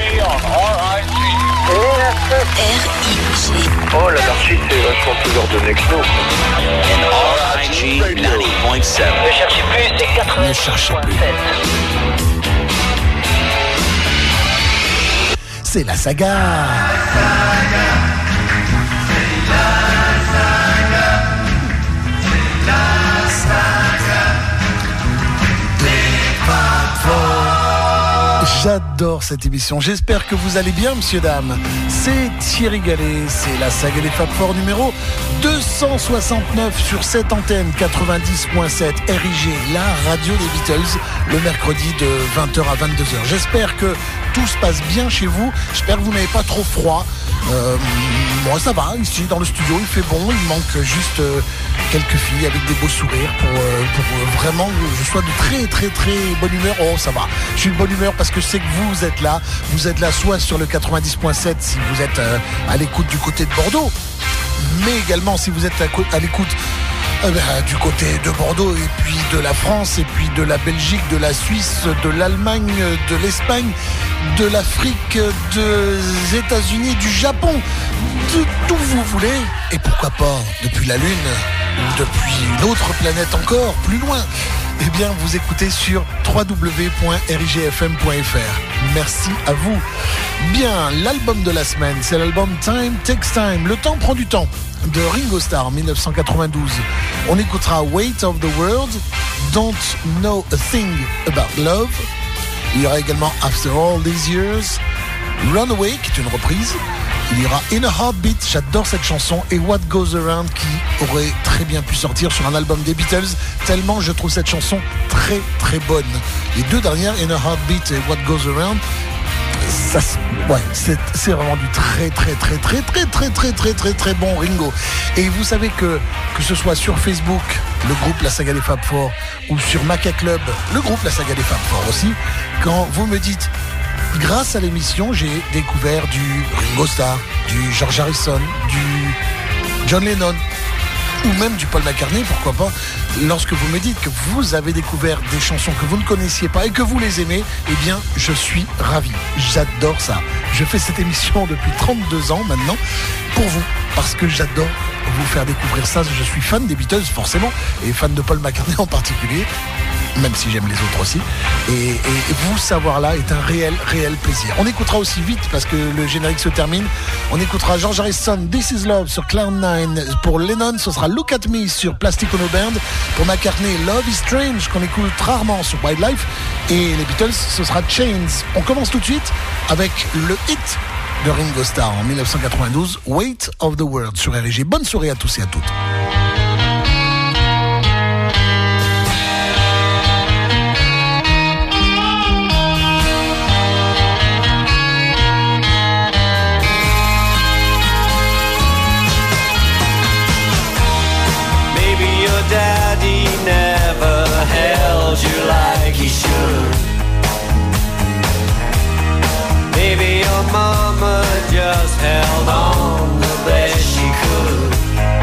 R.I.G. Oh, l'anarchie, c'est vachement plus ordonné que nous. R.I.G. 90.7. Ne cherchez plus, c'est 90.7. C'est la saga. J'adore cette émission. J'espère que vous allez bien, messieurs, dames. C'est Thierry Gallet. C'est la saga des Fab Four numéro 269 sur cette antenne 90.7 RIG, la radio des Beatles, le mercredi de 20h à 22h. J'espère que tout se passe bien chez vous. J'espère que vous n'avez pas trop froid. Moi, ça va. Ici, dans le studio, il fait bon. Il manque juste quelques filles avec des beaux sourires pour vraiment que je sois de très, très, très bonne humeur. Oh, ça va. Je suis de bonne humeur parce que je sais que vous êtes là. Vous êtes là soit sur le 90.7 si vous êtes à l'écoute du côté de Bordeaux, mais également si vous êtes à l'écoute du côté de Bordeaux et puis de la France et puis de la Belgique, de la Suisse, de l'Allemagne, de l'Espagne, de l'Afrique, des États-Unis, du Japon, de d'où vous voulez, et pourquoi pas depuis la Lune ou depuis une autre planète encore plus loin. Eh bien, vous écoutez sur www.rigfm.fr. Merci à vous. Bien, l'album de la semaine, c'est l'album Time Takes Time. Le temps prend du temps, de Ringo Starr, 1992. On écoutera Weight of the World, Don't Know a Thing About Love. Il y aura également After All These Years, Runaway, qui est une reprise. Il y aura In a Heartbeat, j'adore cette chanson, et What Goes Around, qui aurait très bien pu sortir sur un album des Beatles, tellement je trouve cette chanson très très bonne. Les deux dernières, In a Heartbeat et What Goes Around, ça, ouais, c'est vraiment du très très très très très très très très très très bon Ringo. Et vous savez que ce soit sur Facebook, le groupe La Saga des Fab Four, ou sur Maca Club, le groupe La Saga des Fab Four aussi, quand vous me dites grâce à l'émission, j'ai découvert du Ringo Starr, du George Harrison, du John Lennon, ou même du Paul McCartney, pourquoi pas. Lorsque vous me dites que vous avez découvert des chansons que vous ne connaissiez pas et que vous les aimez, eh bien, je suis ravi. J'adore ça. Je fais cette émission depuis 32 ans maintenant pour vous, parce que j'adore vous faire découvrir ça. Je suis fan des Beatles, forcément, et fan de Paul McCartney en particulier, même si j'aime les autres aussi. Et vous savoir là est un réel plaisir. On écoutera aussi vite, parce que le générique se termine, on écoutera George Harrison, This Is Love sur Cloud9. Pour Lennon, ce sera Look At Me sur Plastic Ono Band. Pour McCartney, Love Is Strange, qu'on écoute rarement sur Wildlife. Et les Beatles, ce sera Chains. On commence tout de suite avec le hit de Ringo Starr en 1992, Weight of the World sur RIG. Bonne soirée à tous et à toutes. Daddy never held you like he should. Maybe your mama just held on the best she could.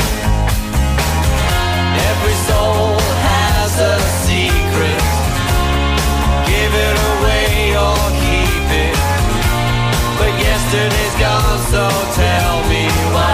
Every soul has a secret. Give it away or keep it. But yesterday's gone, so tell me why.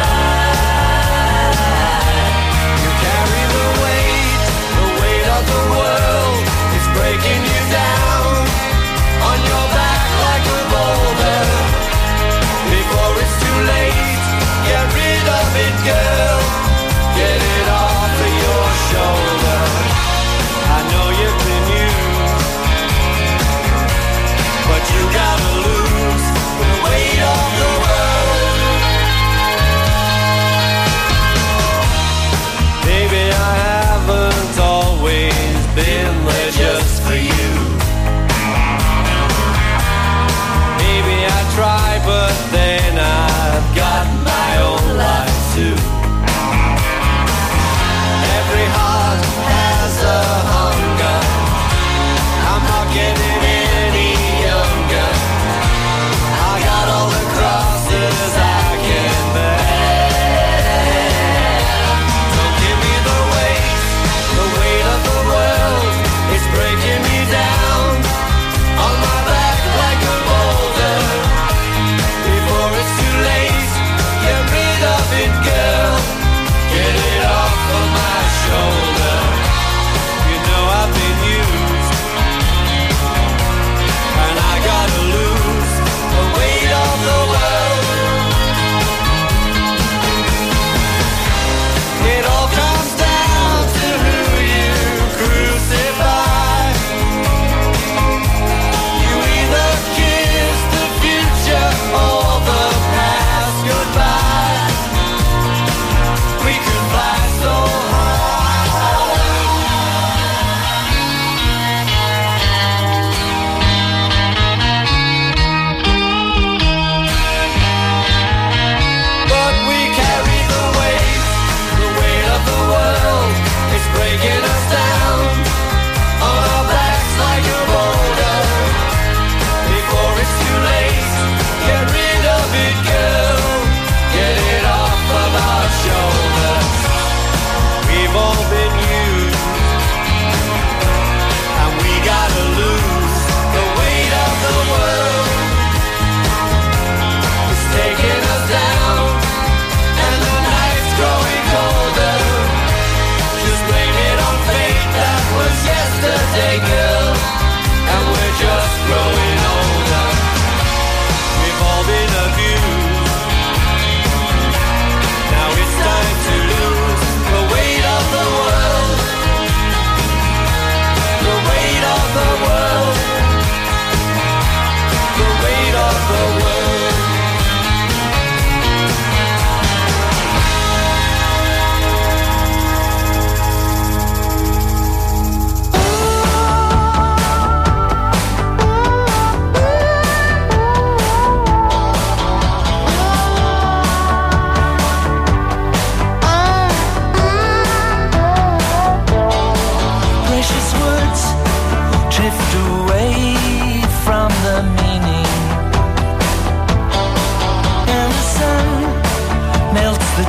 Breaking you down on your back like a boulder. Before it's too late, get rid of it, girl. Get it off of your shoulder. I know you've been used, but you gotta lose the weight of the world. Baby, I haven't always been there just for you. Maybe I try, but then I've got my own life too. Every heart has a hunger. I'm not getting any younger. I got all the crosses I can bear. Don't give me the weight of the world. It's breaking me down on my back like a boulder.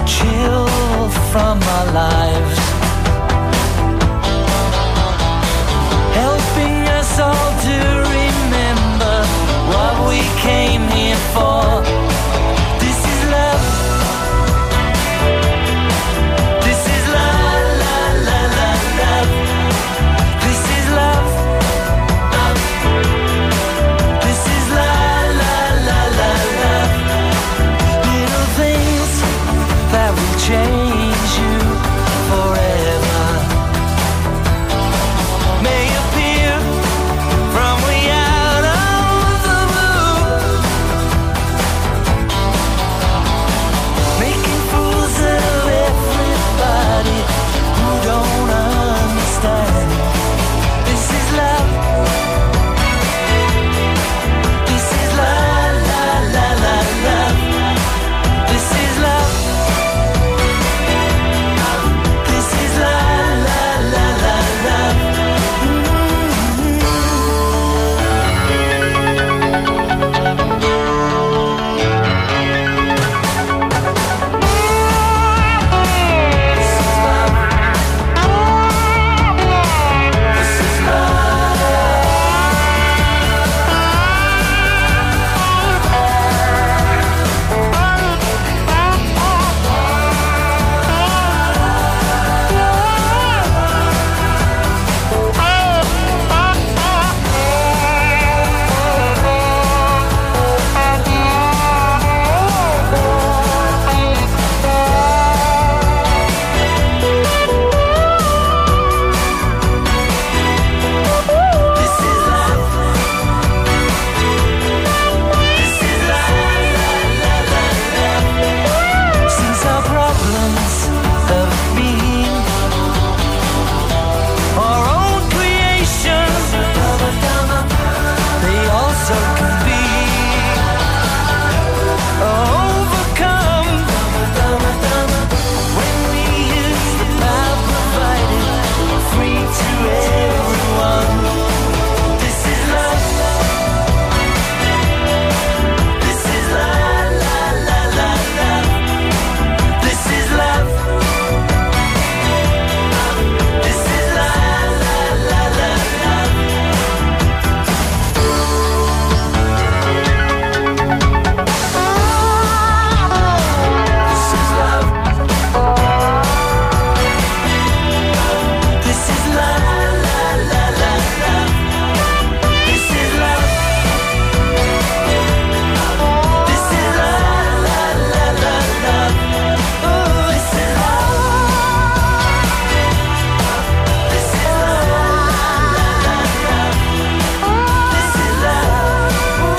chill from our lives, helping us all to remember what we came here for. This is love. This is la la la la love. This is love. This is la la la la love. Little things that will change you forever may appear from way out of the blue, making fools of everybody who don't understand. This is love. This is la la la la love. This is love. This is la la la la love. Since our problems have been our own creations, they also can be overcome when we use the power provided free to everyone. This is love. This is la la la la love. This is love. This is la la la la love. This is love. This is la la la la love. This is love. This is la la la la love. Oh, this is love. This is la la la love. This is love.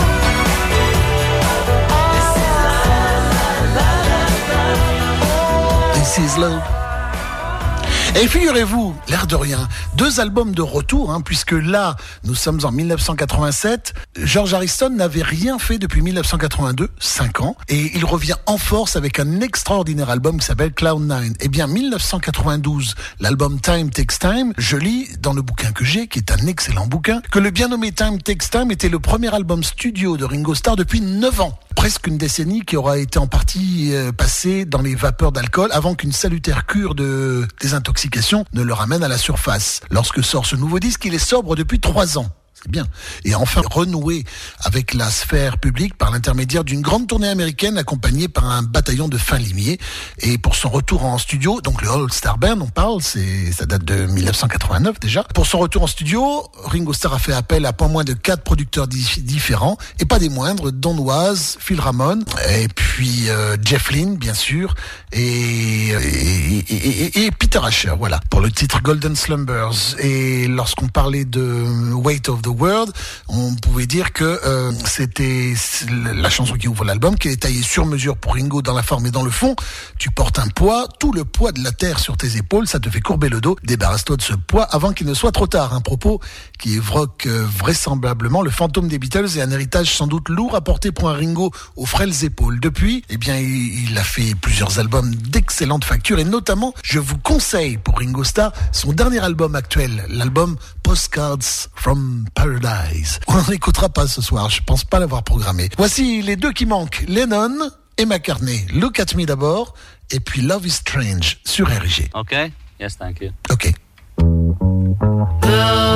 This is la la la love. This is love. Et figurez-vous, l'air de rien, 2 albums de retour, puisque là, nous sommes en 1987. George Harrison n'avait rien fait depuis 1982, 5 ans, et il revient en force avec un extraordinaire album qui s'appelle Cloud9. Eh bien, 1992, l'album Time Takes Time, je lis dans le bouquin que j'ai, qui est un excellent bouquin, que le bien nommé Time Takes Time était le premier album studio de Ringo Starr depuis 9 ans. Presque une décennie qui aura été en partie passée dans les vapeurs d'alcool avant qu'une salutaire cure de désintoxication ne le ramène à la surface. Lorsque sort ce nouveau disque, il est sobre depuis 3 ans. C'est bien. Et enfin renouer avec la sphère publique par l'intermédiaire d'une grande tournée américaine accompagnée par un bataillon de fins limiers. Et pour son retour en studio, donc le All Star Band, on parle, ça date de 1989 déjà. Pour son retour en studio, Ringo Starr a fait appel à pas moins de 4 producteurs différents, et pas des moindres, Don Was, Phil Ramone, et puis Jeff Lynne, bien sûr, et Peter Asher, voilà, pour le titre Golden Slumbers. Et lorsqu'on parlait de Weight of the World, on pouvait dire que c'était la chanson qui ouvre l'album, qui est taillée sur mesure pour Ringo dans la forme et dans le fond. Tu portes un poids, tout le poids de la terre sur tes épaules, ça te fait courber le dos. Débarrasse-toi de ce poids avant qu'il ne soit trop tard. Un propos qui évoque vraisemblablement le fantôme des Beatles et un héritage sans doute lourd à porter pour un Ringo aux frêles épaules. Depuis, eh bien, il a fait plusieurs albums d'excellente facture, et notamment, je vous conseille pour Ringo Starr son dernier album actuel, l'album Postcards from Paradise. On n'en écoutera pas ce soir, je pense pas l'avoir programmé. Voici les deux qui manquent, Lennon et McCartney. Look at Me d'abord, et puis Love is Strange sur RG. Okay? Yes, thank you. Ok. Look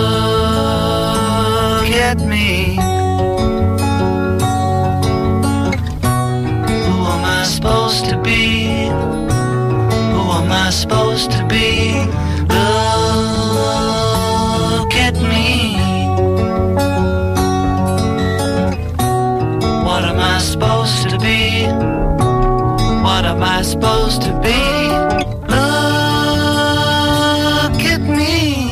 at me. Who am I supposed to be? Who am I supposed to be? Look at me. What am I supposed to be? What am I supposed to be? Look at me.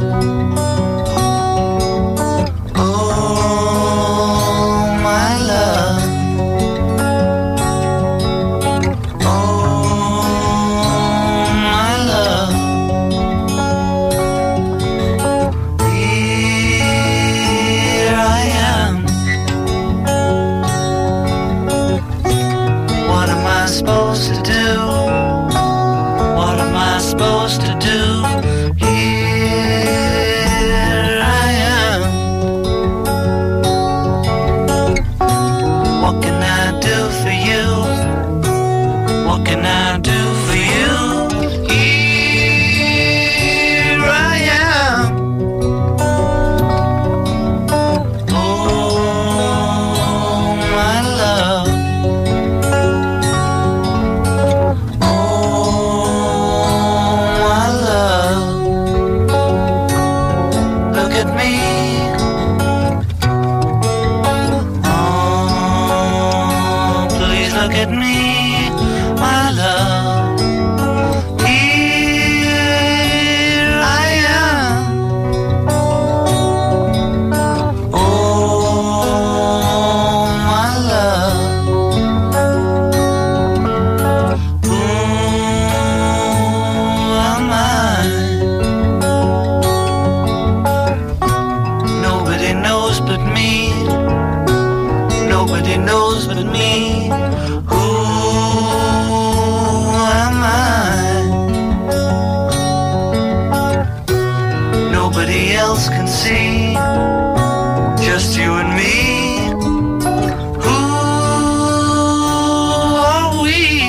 Oh, my love. Oh, my love. Here I am. What am I supposed to do? What am I supposed to do? Here I am. What can I do for you? What can I do for you? Here I am. Oh, my love. Look at me, my love. Here I am. Oh, my love. Who am I? Nobody knows but me. Nobody knows but me. Nobody else can see, just you and me. Who are we?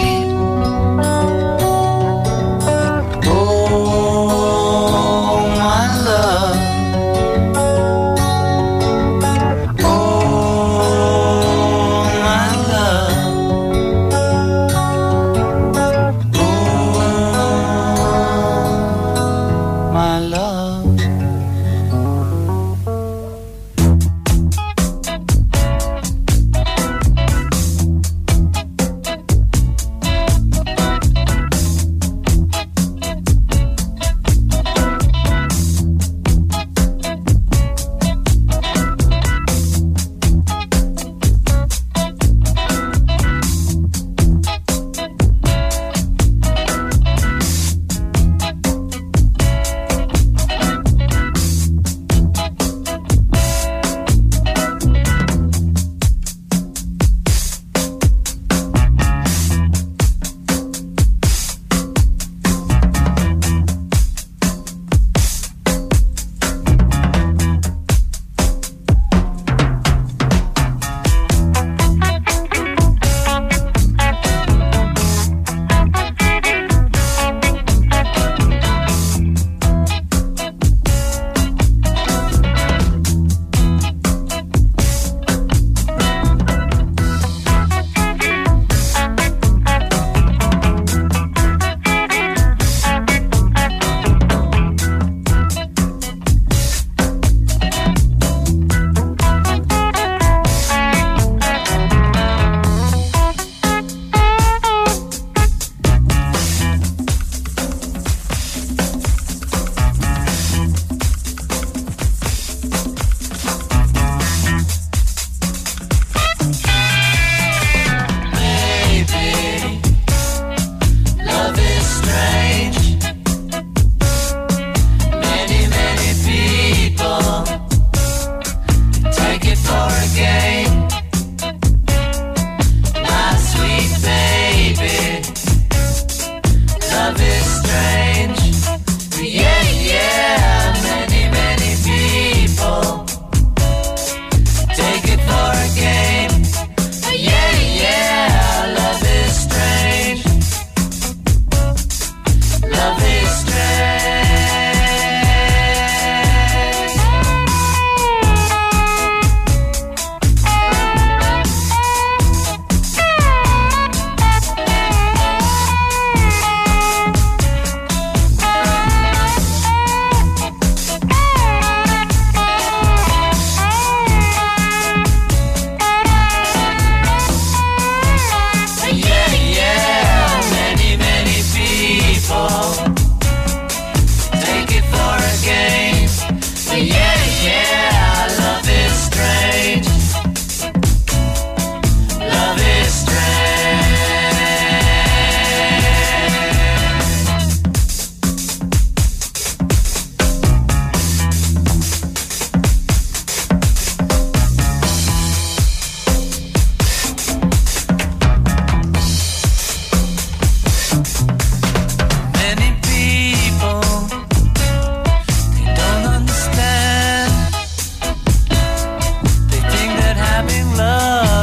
Oh, my love. Oh, my love. Oh, my love.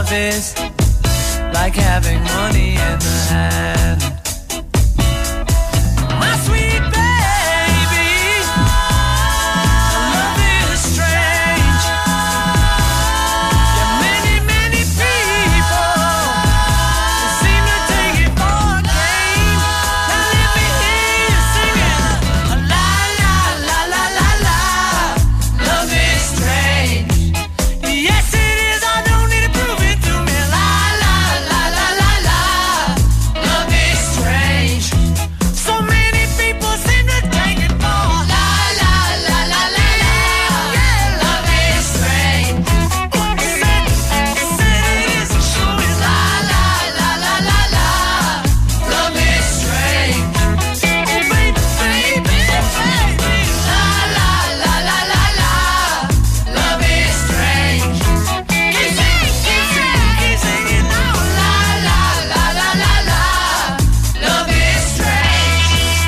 love is like having money in the hand. My sweet baby, love is strange. Yeah, many, many people seem to take it for game. Now let me hear you singing, la la la la la la. Love is strange. Yes, it is. I don't need to prove it to me. La la la la la la. Love is strange. So many people seem to take it for la la la la la la. Yeah, love is strange. Said it is true. La la la la la la. Love is strange. Oh baby, baby, baby. La la la la la la. Love is strange. Keep singing now. La la la la la la. Love is strange.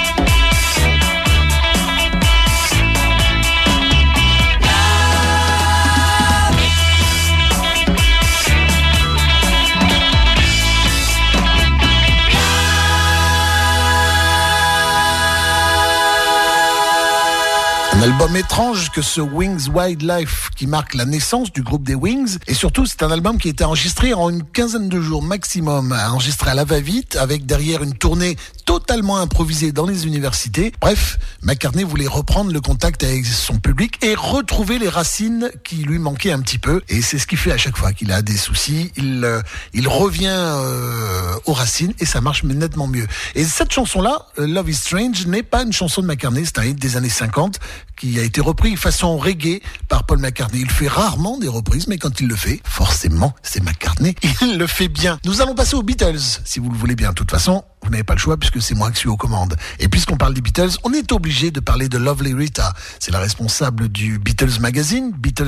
Un album étrange que ce Wings Wildlife qui marque la naissance du groupe des Wings. Et surtout, c'est un album qui a été enregistré en une quinzaine de jours maximum, enregistré à la va-vite, avec derrière une tournée totalement improvisée dans les universités. Bref, McCartney voulait reprendre le contact avec son public et retrouver les racines qui lui manquaient un petit peu. Et c'est ce qu'il fait à chaque fois qu'il a des soucis. Il revient aux racines et ça marche nettement mieux. Et cette chanson-là, Love is Strange, n'est pas une chanson de McCartney, c'est un hit des années 50 qui a été repris façon reggae par Paul McCartney. Il fait rarement des reprises, mais quand il le fait, forcément, c'est McCartney. Il le fait bien. Nous allons passer aux Beatles, si vous le voulez bien. De toute façon, vous n'avez pas le choix puisque c'est moi qui suis aux commandes. Et puisqu'on parle des Beatles, on est obligé de parler de Lovely Rita. C'est la responsable du Beatles Magazine,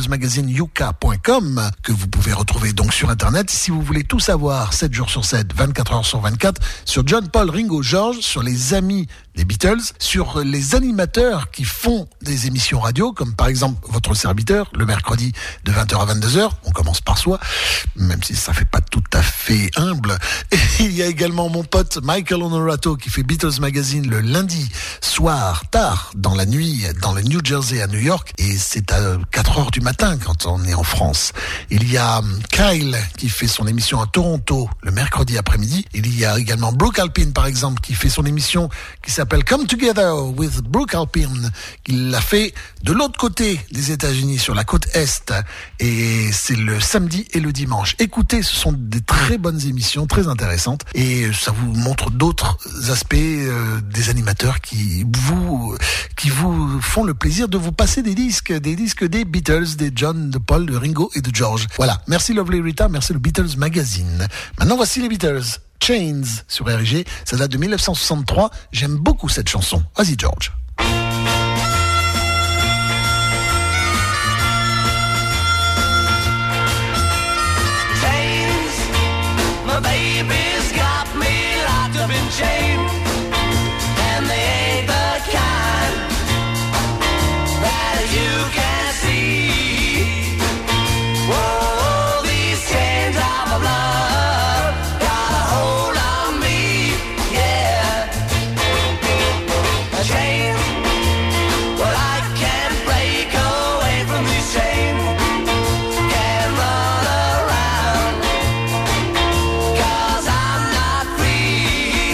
BeatlesMagazineUK.com, que vous pouvez retrouver donc sur Internet. Si vous voulez tout savoir, 7 jours sur 7, 24 heures sur 24, sur John, Paul, Ringo, George, sur les amis des Beatles, sur les animateurs qui font des émissions radio, comme par exemple votre serviteur, le mercredi de 20h à 22h. On commence par soi, même si ça fait pas tout à fait humble. Et il y a également mon pote Michael Honorato qui fait Beatles Magazine le lundi soir, tard, dans la nuit, dans le New Jersey à New York. Et c'est à 4h du matin quand on est en France. Il y a Kyle qui fait son émission à Toronto le mercredi après-midi. Il y a également Brooke Alpine, par exemple, qui fait son émission qui s'appelle Come Together with Brooke Alpine. Il l'a fait de l'autre côté des États-Unis, sur la côte Est. Et c'est le samedi et le dimanche. Écoutez, ce sont des très bonnes émissions, très intéressantes. Et ça vous montre d'autres aspects des animateurs qui vous font le plaisir de vous passer des disques des Beatles, des John, de Paul, de Ringo et de George. Voilà. Merci Lovely Rita, merci le Beatles Magazine. Maintenant, voici les Beatles. Chains sur RG, ça date de 1963. J'aime beaucoup cette chanson. Vas-y George. Chains, my baby's got me locked up in chains, and they ain't the kind that you can see. Whoa, these chains are my blood, got a hold on me, yeah. Chains, well I can't break away from these chains, can't run around, 'cause I'm not free.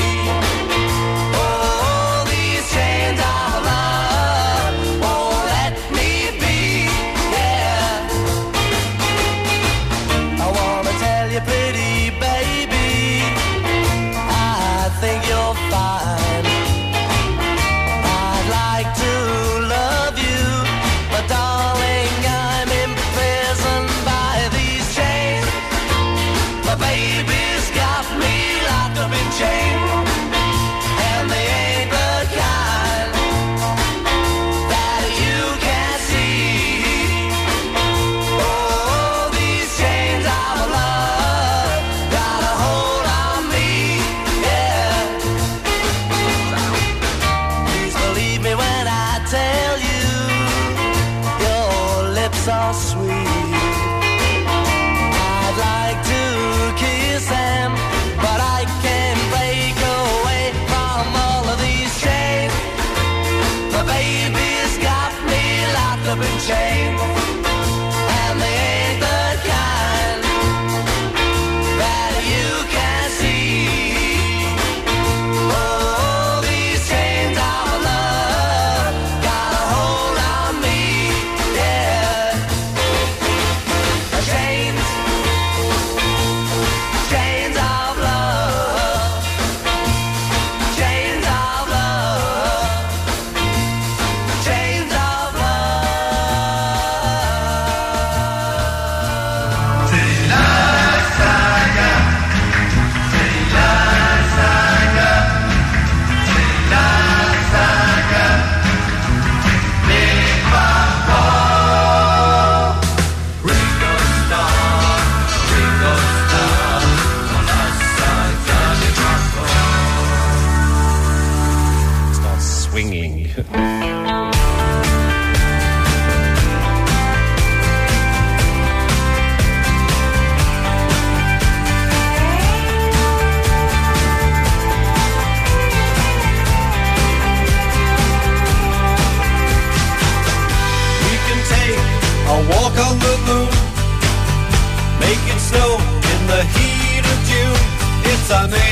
Oh, these chains are love, won't let me be, yeah. I wanna tell you, pretty baby, I think you're fine. I'd like to love you, but darling, I'm imprisoned by these chains. My baby's got me locked up in chains, and they ain't the kind that you can see. Oh, these chains are my love, got a hold on me, yeah. Please believe me when I tell you, your lips are sweet. I'd like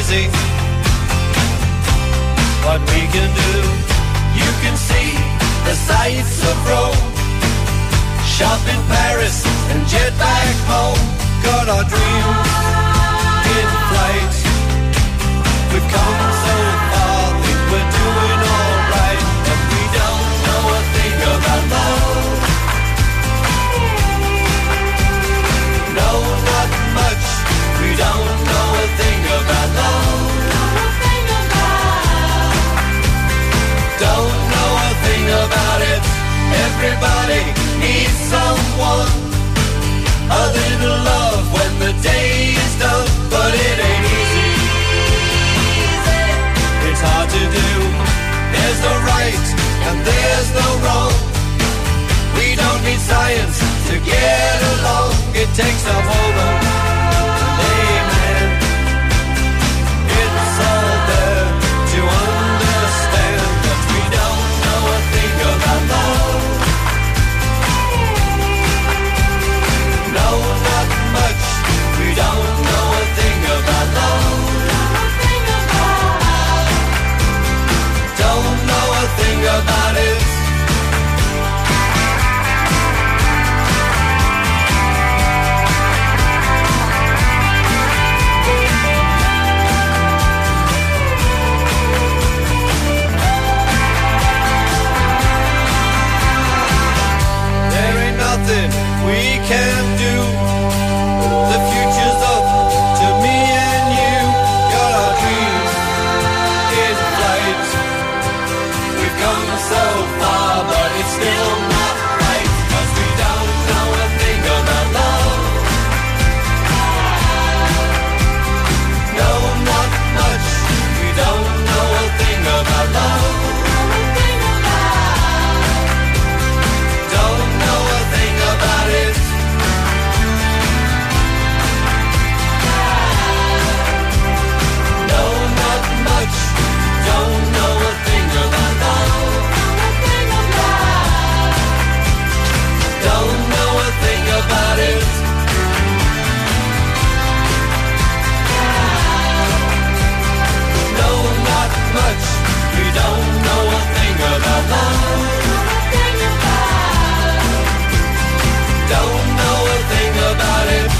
see what we can do. You can see the sights of Rome, shop in Paris and jet back home. Got our dreams in flight. We've come so far, think we're doing alright, but we don't know a thing about love. No, not much. We don't know a thing about love. Don't know a thing about it. Everybody needs someone, a little love when the day is done. But it ain't easy, it's hard to do. There's no right and there's no wrong. We don't need science to get along. It takes a moment, amen. It's all there to understand, but we don't know a thing about love. No, not much. We don't know a thing about love. Don't know a thing about it. We can't do. The future's up to me and you. Got our dreams in flight. We've come so far, but it's still not right, 'cause we don't know a thing about love. No, not much. We don't know a thing about love. Don't know a thing about it. No, not much. Don't know a thing about love. Don't know a thing about it. No, not much. We don't know a thing about love. Don't know a thing about it.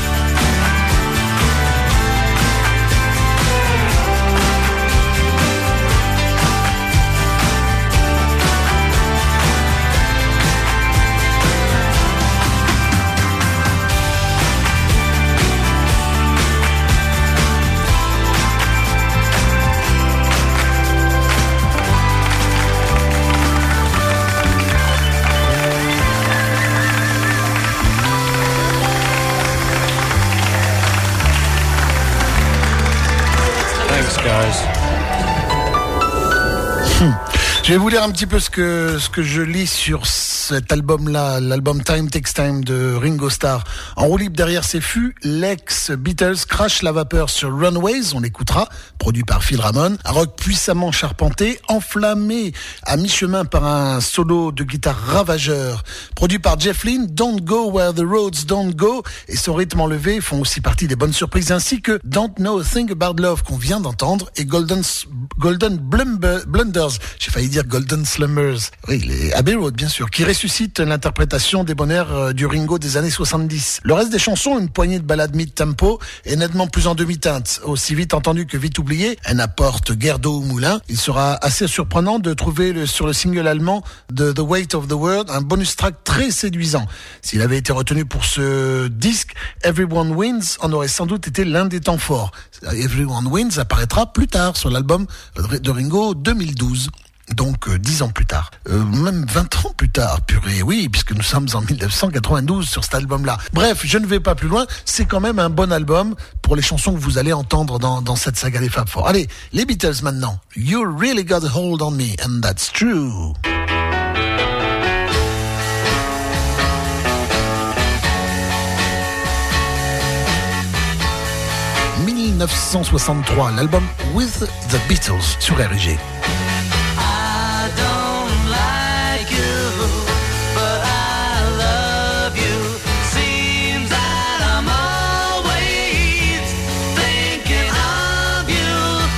Je vais vous lire un petit peu ce que je lis sur cet album-là, l'album Time Takes Time de Ringo Starr. En roue libre derrière ses fûts, l'ex-Beatles crache la vapeur sur Runaways, on l'écoutera, produit par Phil Ramone. Un rock puissamment charpenté, enflammé à mi-chemin par un solo de guitare ravageur. Produit par Jeff Lynne, Don't Go Where the Roads Don't Go et son rythme enlevé font aussi partie des bonnes surprises, ainsi que Don't Know a Thing About Love qu'on vient d'entendre et Golden Blunders, j'ai failli dire Golden Slumbers, oui, les Abbey Road bien sûr, qui ressuscite l'interprétation des bonheurs du Ringo des années 70. Le reste des chansons, une poignée de ballades mid-tempo et nettement plus en demi-teinte. Aussi vite entendu que vite oublié, elle n'apporte guère d'eau au moulin. Il sera assez surprenant de trouver sur le single allemand de The Weight of the World un bonus track très séduisant. S'il avait été retenu pour ce disque, Everyone Wins en aurait sans doute été l'un des temps forts. Everyone Wins apparaîtra plus tard sur l'album de Ringo 2012. Donc 10 ans plus tard, même 20 ans plus tard, purée, oui, puisque nous sommes en 1992 sur cet album-là. Bref, je ne vais pas plus loin, c'est quand même un bon album pour les chansons que vous allez entendre dans cette saga des Fab Four. Allez, les Beatles maintenant. You really got a hold on me, and that's true. « 1963, l'album With the Beatles sur RG. Seems that I'm always thinking of you.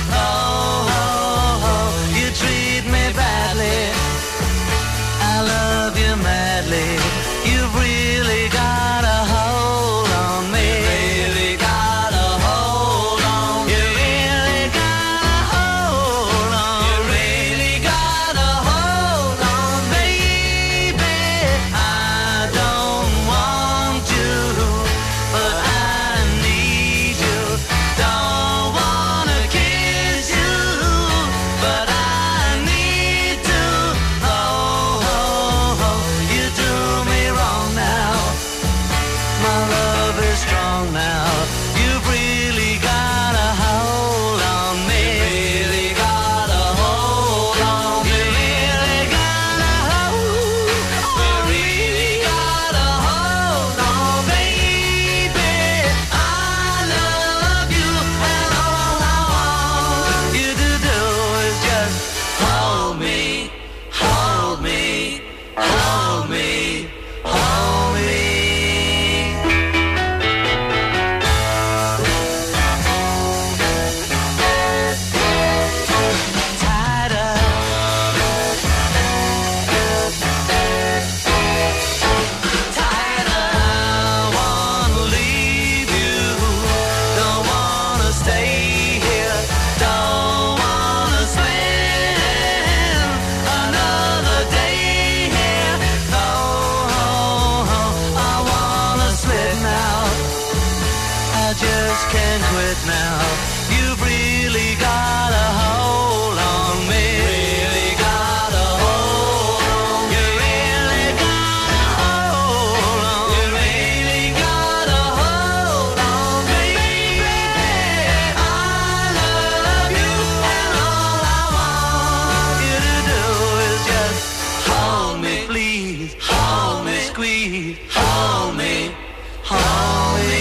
quit now. You've really got a hold on me. Really got a hold on me. You really got a hold on me. You really got a hold on me. Baby, I love you, and all I want you to do is just hold me, please. Hold me, squeeze. Hold me, hold me.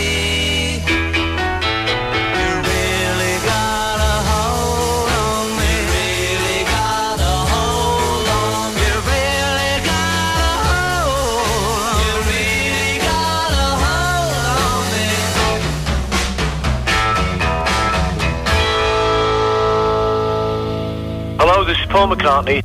Hello, this is Paul McCartney.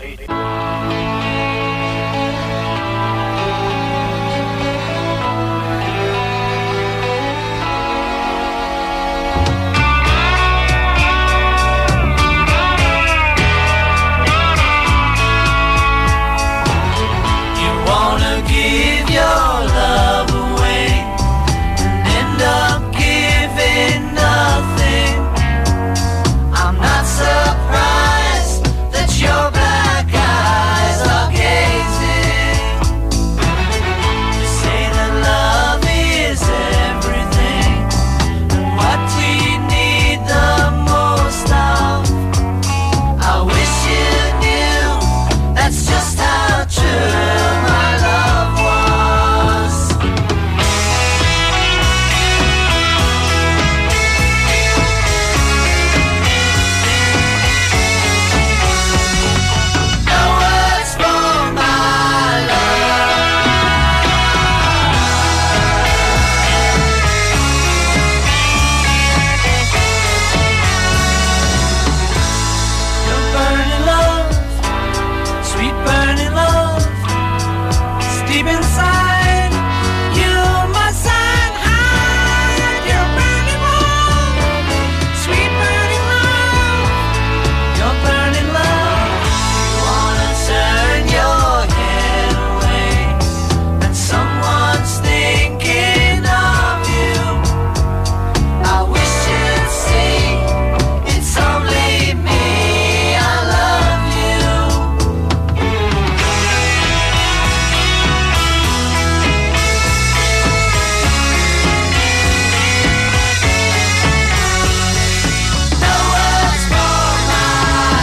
You wanna give your love away and end up giving nothing. I'm not surprised that your black eyes are gazing. You say that love is everything, and what we need the most of. I wish you knew that's just how true my love was. No words for my love. Your burning love, sweet burning love, it's deep inside. You must hide your burning love, sweet burning love, your burning love. You wanna turn your head away, and someone's thinking of you. I wish you'd see it's only me. I love you. No words for my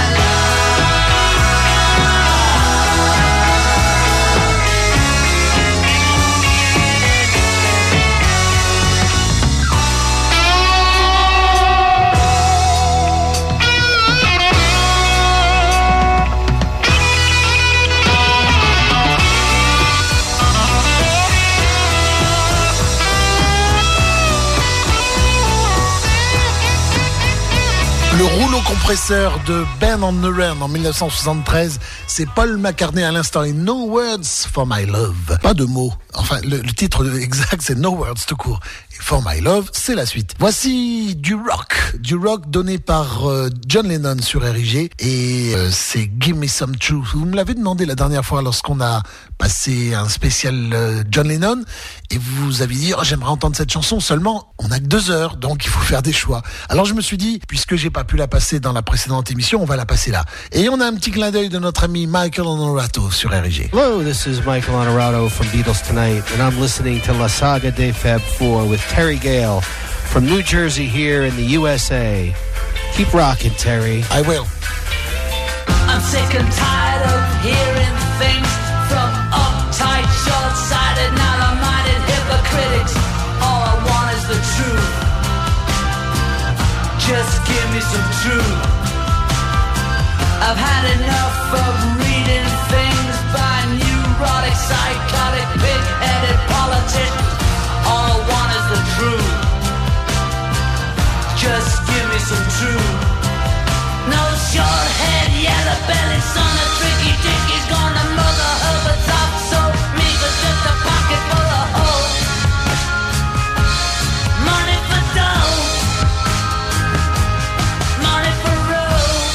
Le rouleau compresseur de Ben on the Run en 1973, c'est Paul McCartney à l'instant et No Words for My Love. Pas de mots. Enfin, le titre exact, c'est No Words tout court. Et For My Love, c'est la suite. Voici du rock donné par John Lennon sur RIG et c'est Give Me Some Truth. Vous me l'avez demandé la dernière fois lorsqu'on a passé un spécial John Lennon et vous avez dit j'aimerais entendre cette chanson, seulement on n'a que 2 heures, donc il faut faire des choix. Alors je me suis dit, puisque j'ai pas pu la passer dans la précédente émission, on va la passer là. Et on a un petit clin d'œil de notre ami Michael Honorato sur RIG. Hello, this is Michael Honorato from Beatles Tonight, and I'm listening to La Saga de Fab 4 with Terry Gale from New Jersey here in the USA. Keep rocking, Terry. I will. I'm sick and tired of hearing things from uptight, short-sighted, narrow-minded hypocritics. All I want is the truth. Just give me some truth. I've had enough of reading things by neurotic, psychotic, pig-headed politicians. All I want is the truth. Just give me some truth. No short-head, yellow-bellied son of tricky dick is gonna mother Herbert's up so meager, just a pocket full of holes. Money for dough, money for road.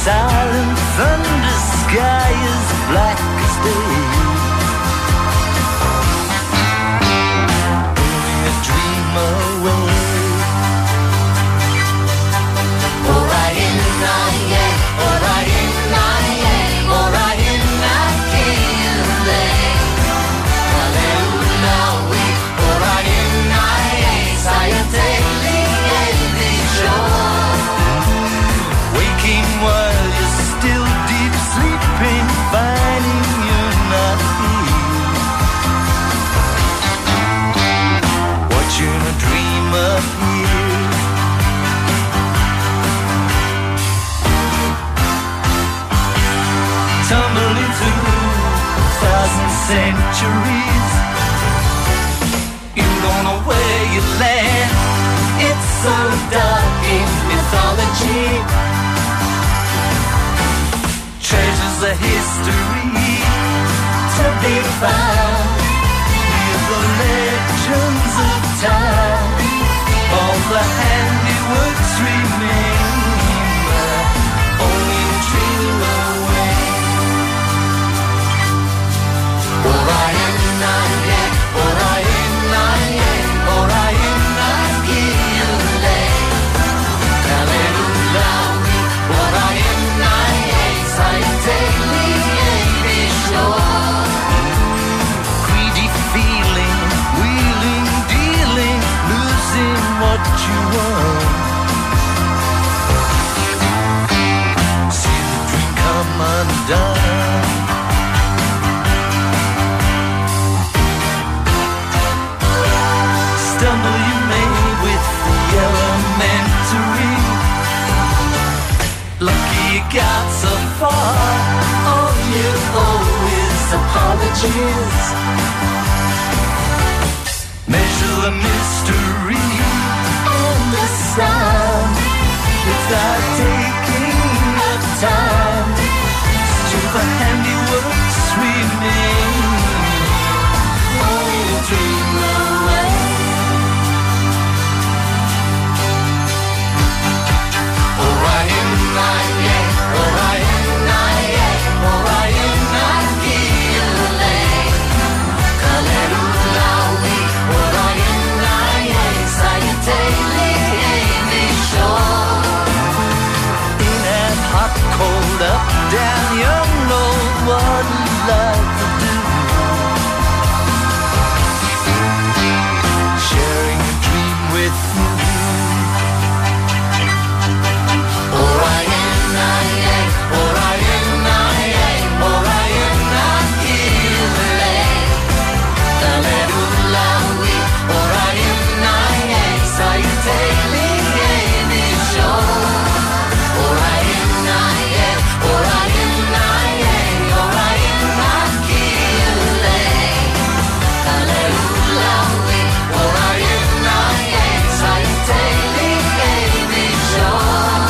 silent thunder sky is black as day. Moving a dream away. Waking while you're still deep sleeping, finding you're not here. Watching a dream appear. Tumbling through 1,000 centuries. You don't know where you land. It's so dark in mythology. Treasures of history to be found. Near the legends of time. All the handiworks remain. Only dream away. Orion, Orion, Orion, Kiyule. Hallelujah, Orion, greedy feeling, wheeling, dealing, losing what you want. See the dream come undone. Stumble you may with the elementary. Lucky you got so far. All you owe is apologies. Measure the mystery and the sound without taking the time. Still the handiworks remain. Only dream away. Orion, Orion, Orion, Kiyule. Kalelulawi, Orion, Sayateli, Shore. In that hot, cold, up, down, young, old, what love to do. Sharing a dream with you. Orion, Orion, Orion, Kiyule. Kalelulawi, Orion, Sayateli, Shore. Orion, Orion, Orion, Kiyule. Kalelulawi, Orion, Sayateli, Shore.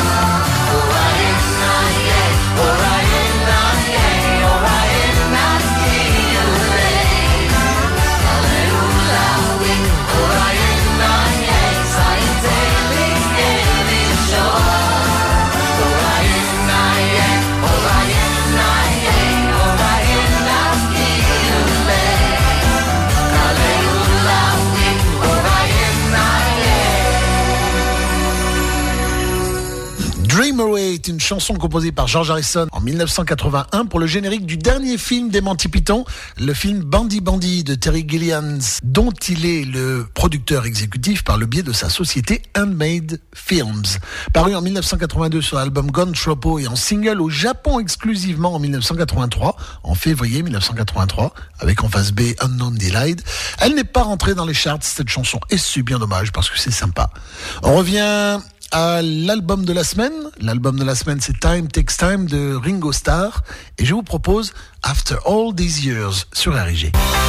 Dream Away est une chanson composée par George Harrison en 1981 pour le générique du dernier film des Monty Python, le film Bandy Bandy de Terry Gilliam, dont il est le producteur exécutif par le biais de sa société Handmade Films. Paru en 1982 sur l'album Gone Tropo et en single au Japon exclusivement en 1983, en février 1983, avec en face B Unknown Delight. Elle n'est pas rentrée dans les charts, cette chanson, et c'est bien dommage parce que c'est sympa. On revient à l'album de la semaine. L'album de la semaine, c'est Time Takes Time de Ringo Starr. Et je vous propose After All These Years sur RG.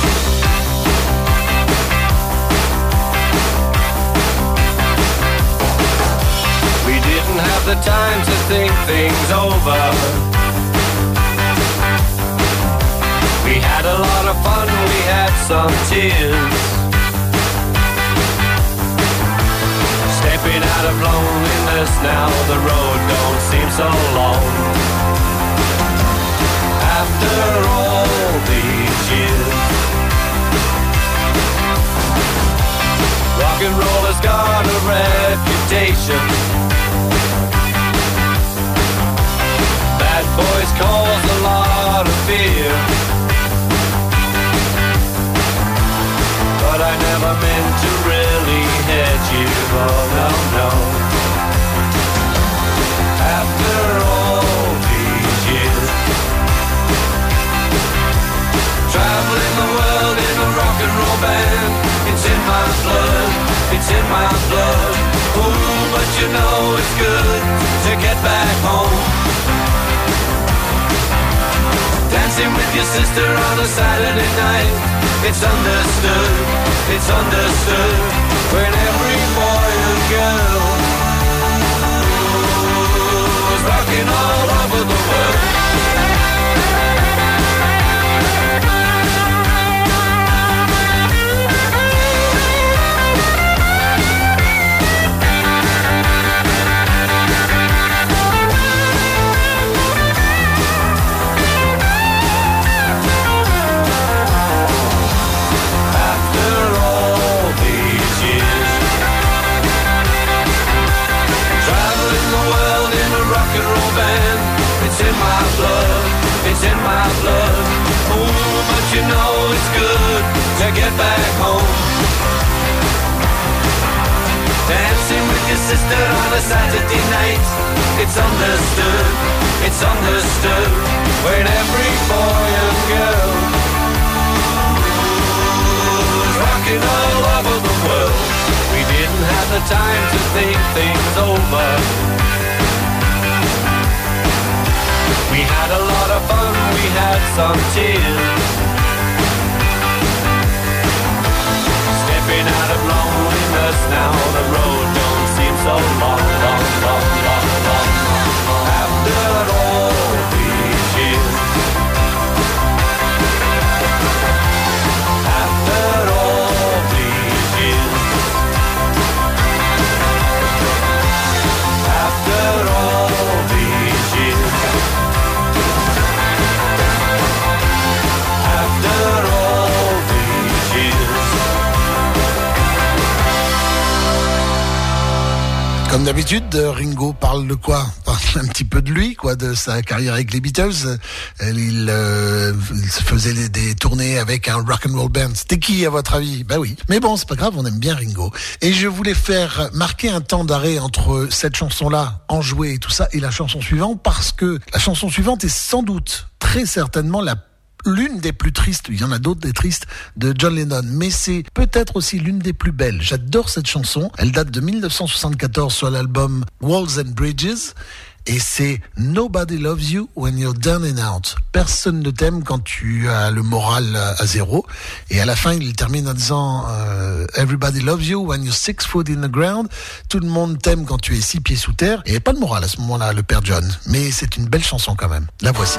We didn't have the time to think things over. We had a lot of fun, we had some tears. Stepping out of loneliness us now, the road don't seem so long. After all these years, rock and roll has got a reputation. Bad boys cause a lot of fear, but I never meant to really hit you, oh no, no. After all these years, traveling the world in a rock and roll band, it's in my blood, it's in my blood. Ooh, but you know it's good to get back home. Dancing with your sister on a Saturday night, it's understood, it's understood. When every boy and girl is rocking all over the world. It's in my blood, it's in my blood. Oh, but you know it's good to get back home. Dancing with your sister on a Saturday night, it's understood, it's understood. When every boy and girl is rocking all over the world. We didn't have the time to think things over. We had a lot of fun, we had some tears. Stepping out of loneliness now, the road don't seem so long, long, long, long, long. After all these years, after all these years, after all these years. Comme d'habitude, Ringo parle de quoi? Parle un petit peu de lui, quoi, de sa carrière avec les Beatles. Il faisait des tournées avec un rock and roll band. C'était qui, à votre avis? Ben oui. Mais bon, c'est pas grave, on aime bien Ringo. Et je voulais faire marquer un temps d'arrêt entre cette chanson-là, enjouée et tout ça, et la chanson suivante, parce que la chanson suivante est sans doute, très certainement, l'une des plus tristes, il y en a d'autres des tristes, de John Lennon, mais c'est peut-être aussi l'une des plus belles. J'adore cette chanson, elle date de 1974 sur l'album Walls and Bridges, et c'est Nobody Loves You When You're Down and Out. Personne ne t'aime quand tu as le moral à zéro, et à la fin il termine en disant Everybody loves you when you're 6 foot in the ground. Tout le monde t'aime quand tu es 6 pieds sous terre, et il n'y a pas de moral à ce moment-là, le père John, mais c'est une belle chanson quand même. La voici.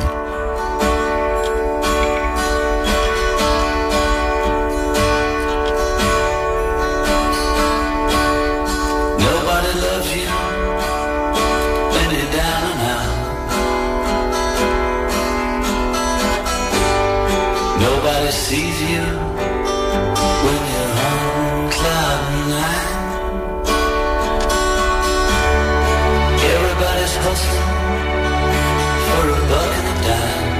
Nobody sees you when you're on cloud nine. Everybody's hustling for a buck and a dime.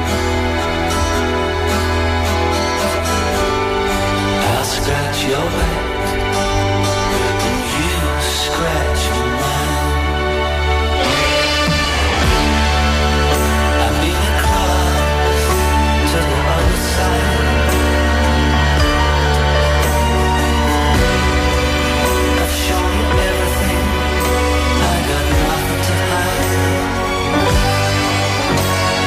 I'll scratch your back and you scratch mine. I've been across to the other side. I've shown you everything, I got nothing to hide.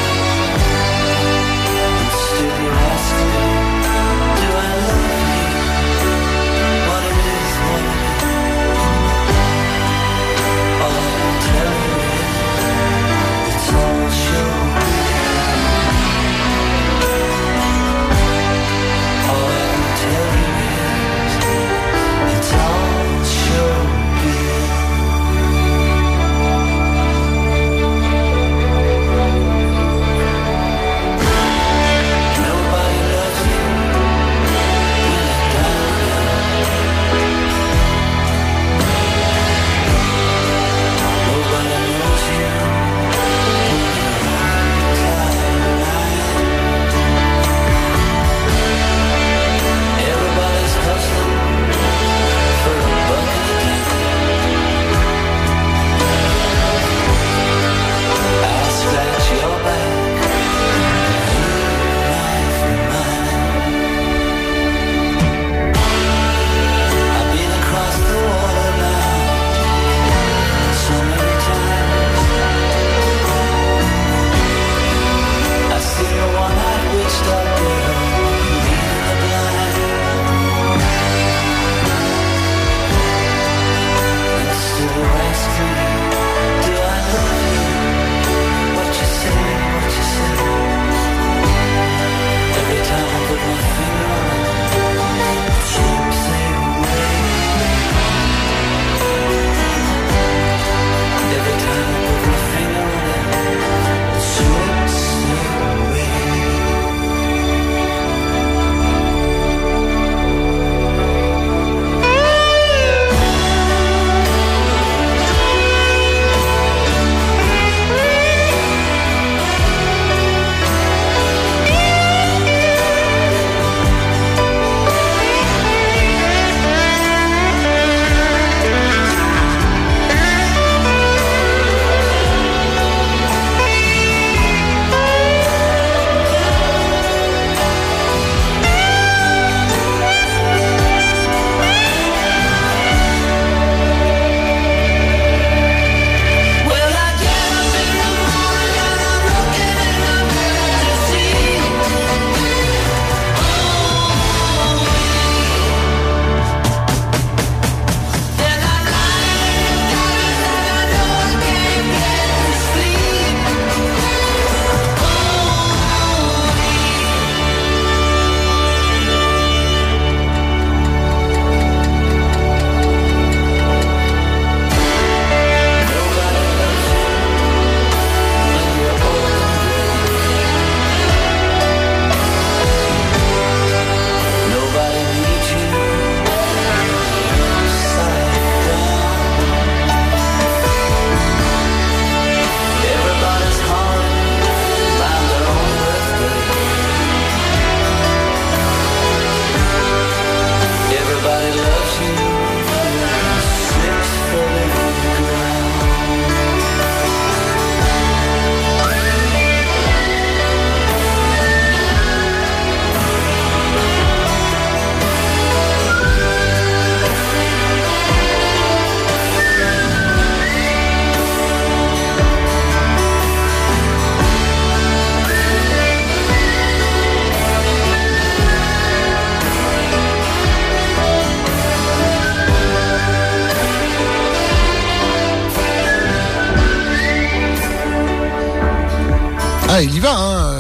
Ah, il y va, hein.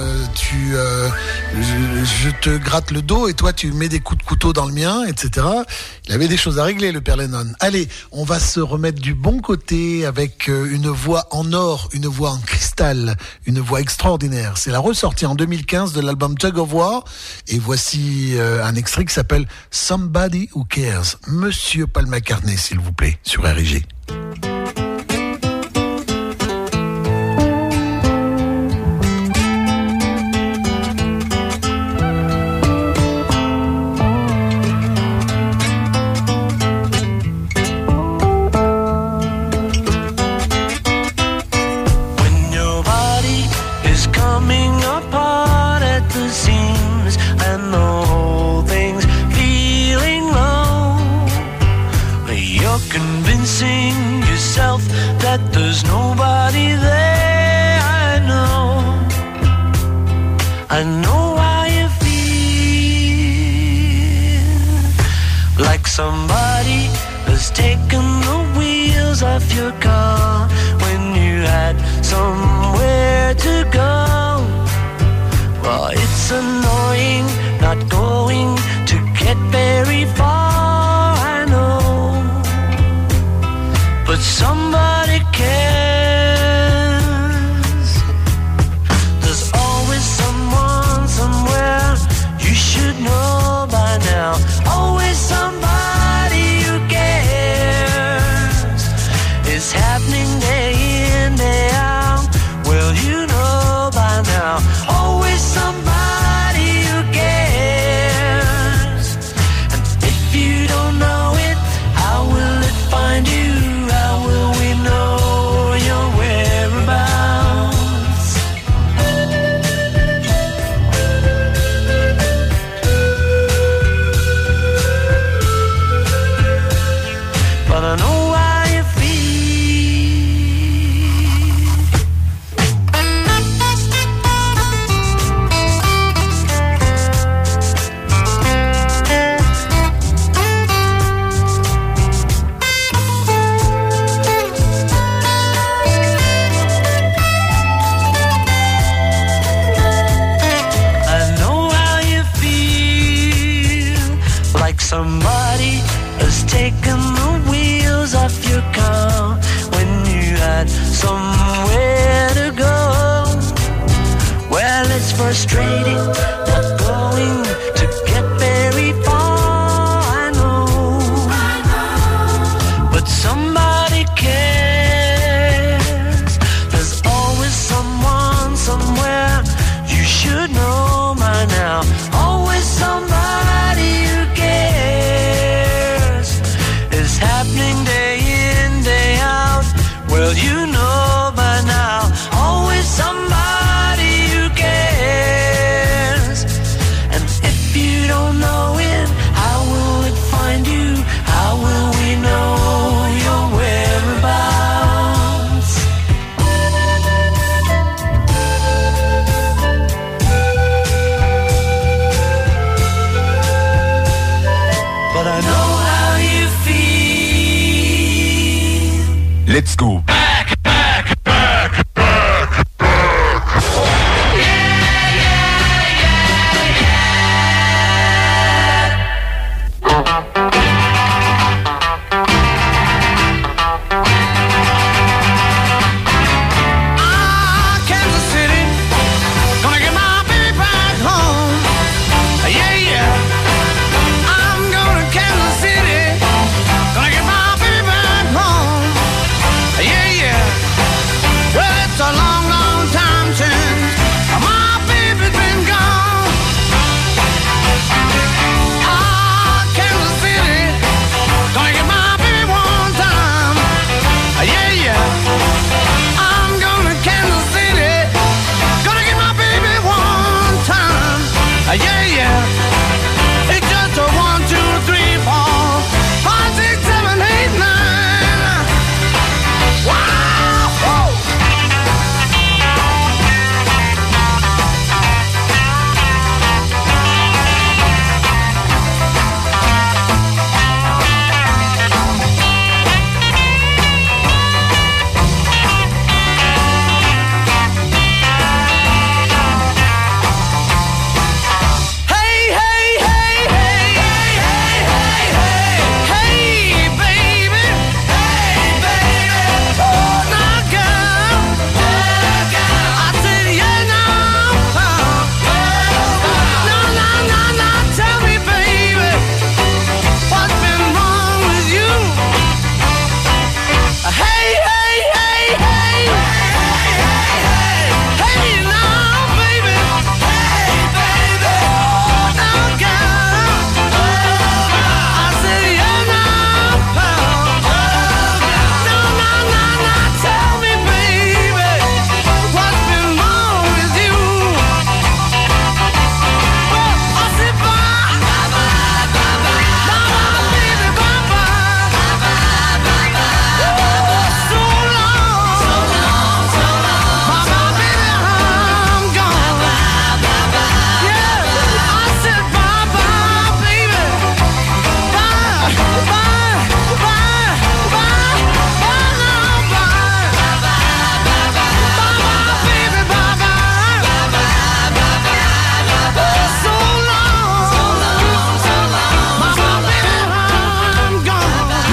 Je te gratte le dos et toi tu mets des coups de couteau dans le mien, etc. Il avait des choses à régler, le père Lennon. Allez, on va se remettre du bon côté avec une voix en or, une voix en cristal, une voix extraordinaire. C'est la ressortie en 2015 de l'album Tug of War. Et voici un extrait qui s'appelle Somebody Who Cares. Monsieur Paul McCartney, s'il vous plaît, sur RIG. There's nobody there. I know how you feel. Like somebody has taken the wheels off your car when you had somewhere to go. Well, it's annoying not going to get very far, I know. But somebody cares. There's always someone somewhere you should know by now. Always somebody who cares. It's happening day in, day out. Well, you know by now. Always somebody who cares. And if you don't know it, how will it find you? Somebody has taken the wheels off your car when you had somewhere to go. Well, it's frustrating not going to get very far, I know. But somebody cares. There's always someone somewhere you should know by now. Always somebody happening day in, day out. Well, you know by now. Always somebody who cares. And if you don't know it, how will it find you? How will we know your whereabouts? But I know how you feel. Let's go. Back, back, back, back, back. Kansas City, gonna get my baby back home. Yeah, yeah. I'm going to Kansas City, gonna get my baby back home. Yeah,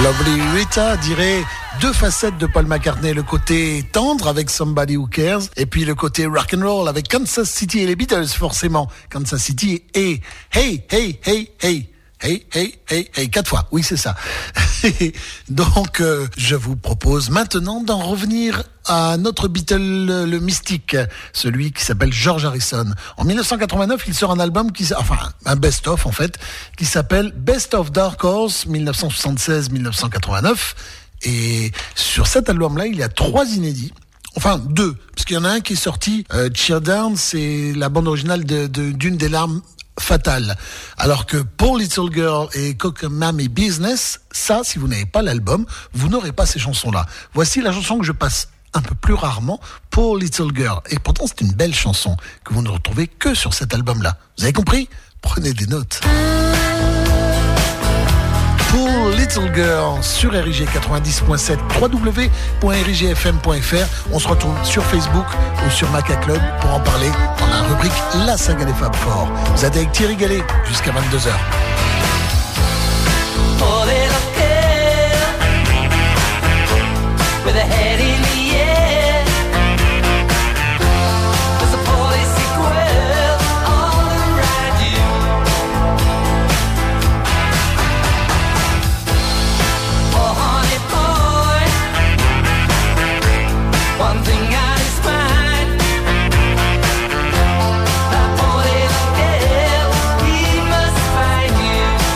Lovely Rita dirait deux facettes de Paul McCartney, le côté tendre avec Somebody Who Cares et puis le côté rock'n'roll avec Kansas City et les Beatles forcément. Kansas City et Hey, hey, hey, hey. Hey, hey, hey, hey, 4 fois, oui c'est ça. Donc je vous propose maintenant d'en revenir à notre Beatle le mystique, celui qui s'appelle George Harrison. En 1989, il sort un album un best-of en fait, qui s'appelle Best of Dark Horse 1976-1989. Et sur cet album-là, il y a 3 inédits. Enfin, 2, parce qu'il y en a un qui est sorti, Cheer Down, c'est la bande originale d'une des larmes fatales. Alors que Poor Little Girl et Cockamamie Business, ça, si vous n'avez pas l'album, vous n'aurez pas ces chansons-là. Voici la chanson que je passe un peu plus rarement, Poor Little Girl. Et pourtant, c'est une belle chanson que vous ne retrouvez que sur cet album-là. Vous avez compris ? Prenez des notes. Poor Little Girl sur RIG 90.7, www.rigfm.fr. On se retrouve sur Facebook ou sur Maca Club pour en parler dans la rubrique La Saga des Fab Four. Vous êtes avec Thierry Gallet jusqu'à 22h. Poor little girl with a head in the air. There's a police square all around you. Oh honey boy, one thing on his mind. That poor little girl, he must find you.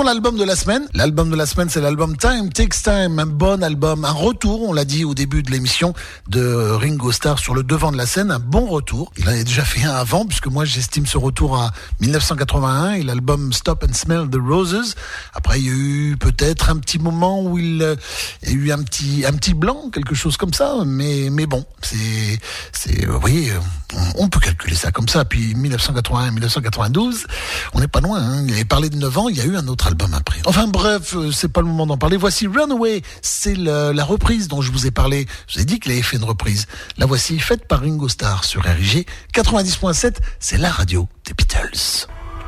pour l'album de la semaine. L'album de la semaine, c'est l'album Time Takes Time, un bon album, un retour, on l'a dit au début de l'émission, de Ringo Starr sur le devant de la scène, un bon retour. Il en a déjà fait un avant, puisque moi j'estime ce retour à 1981 et l'album Stop and Smell the Roses. Après, il y a eu peut-être un petit moment où il y a eu un petit blanc, quelque chose comme ça, mais bon, vous voyez, on peut calculer ça comme ça. Puis 1981 1992, on n'est pas loin, hein. Il avait parlé de 9 ans, il y a eu un autre album après. Enfin bref, c'est pas le moment d'en parler. Voici Runaway, c'est la reprise dont je vous ai parlé. Je vous ai dit qu'il avait fait une reprise. La voici, faite par Ringo Starr sur RIG 90.7, c'est la radio des Beatles.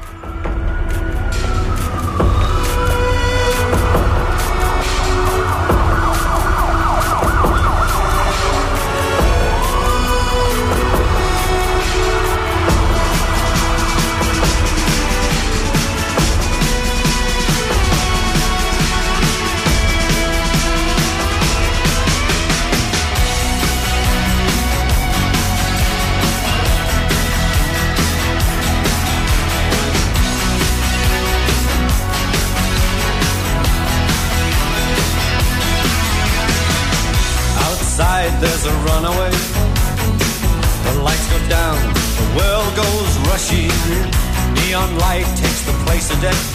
There's a runaway. The lights go down, the world goes rushing in. Neon light takes the place of death.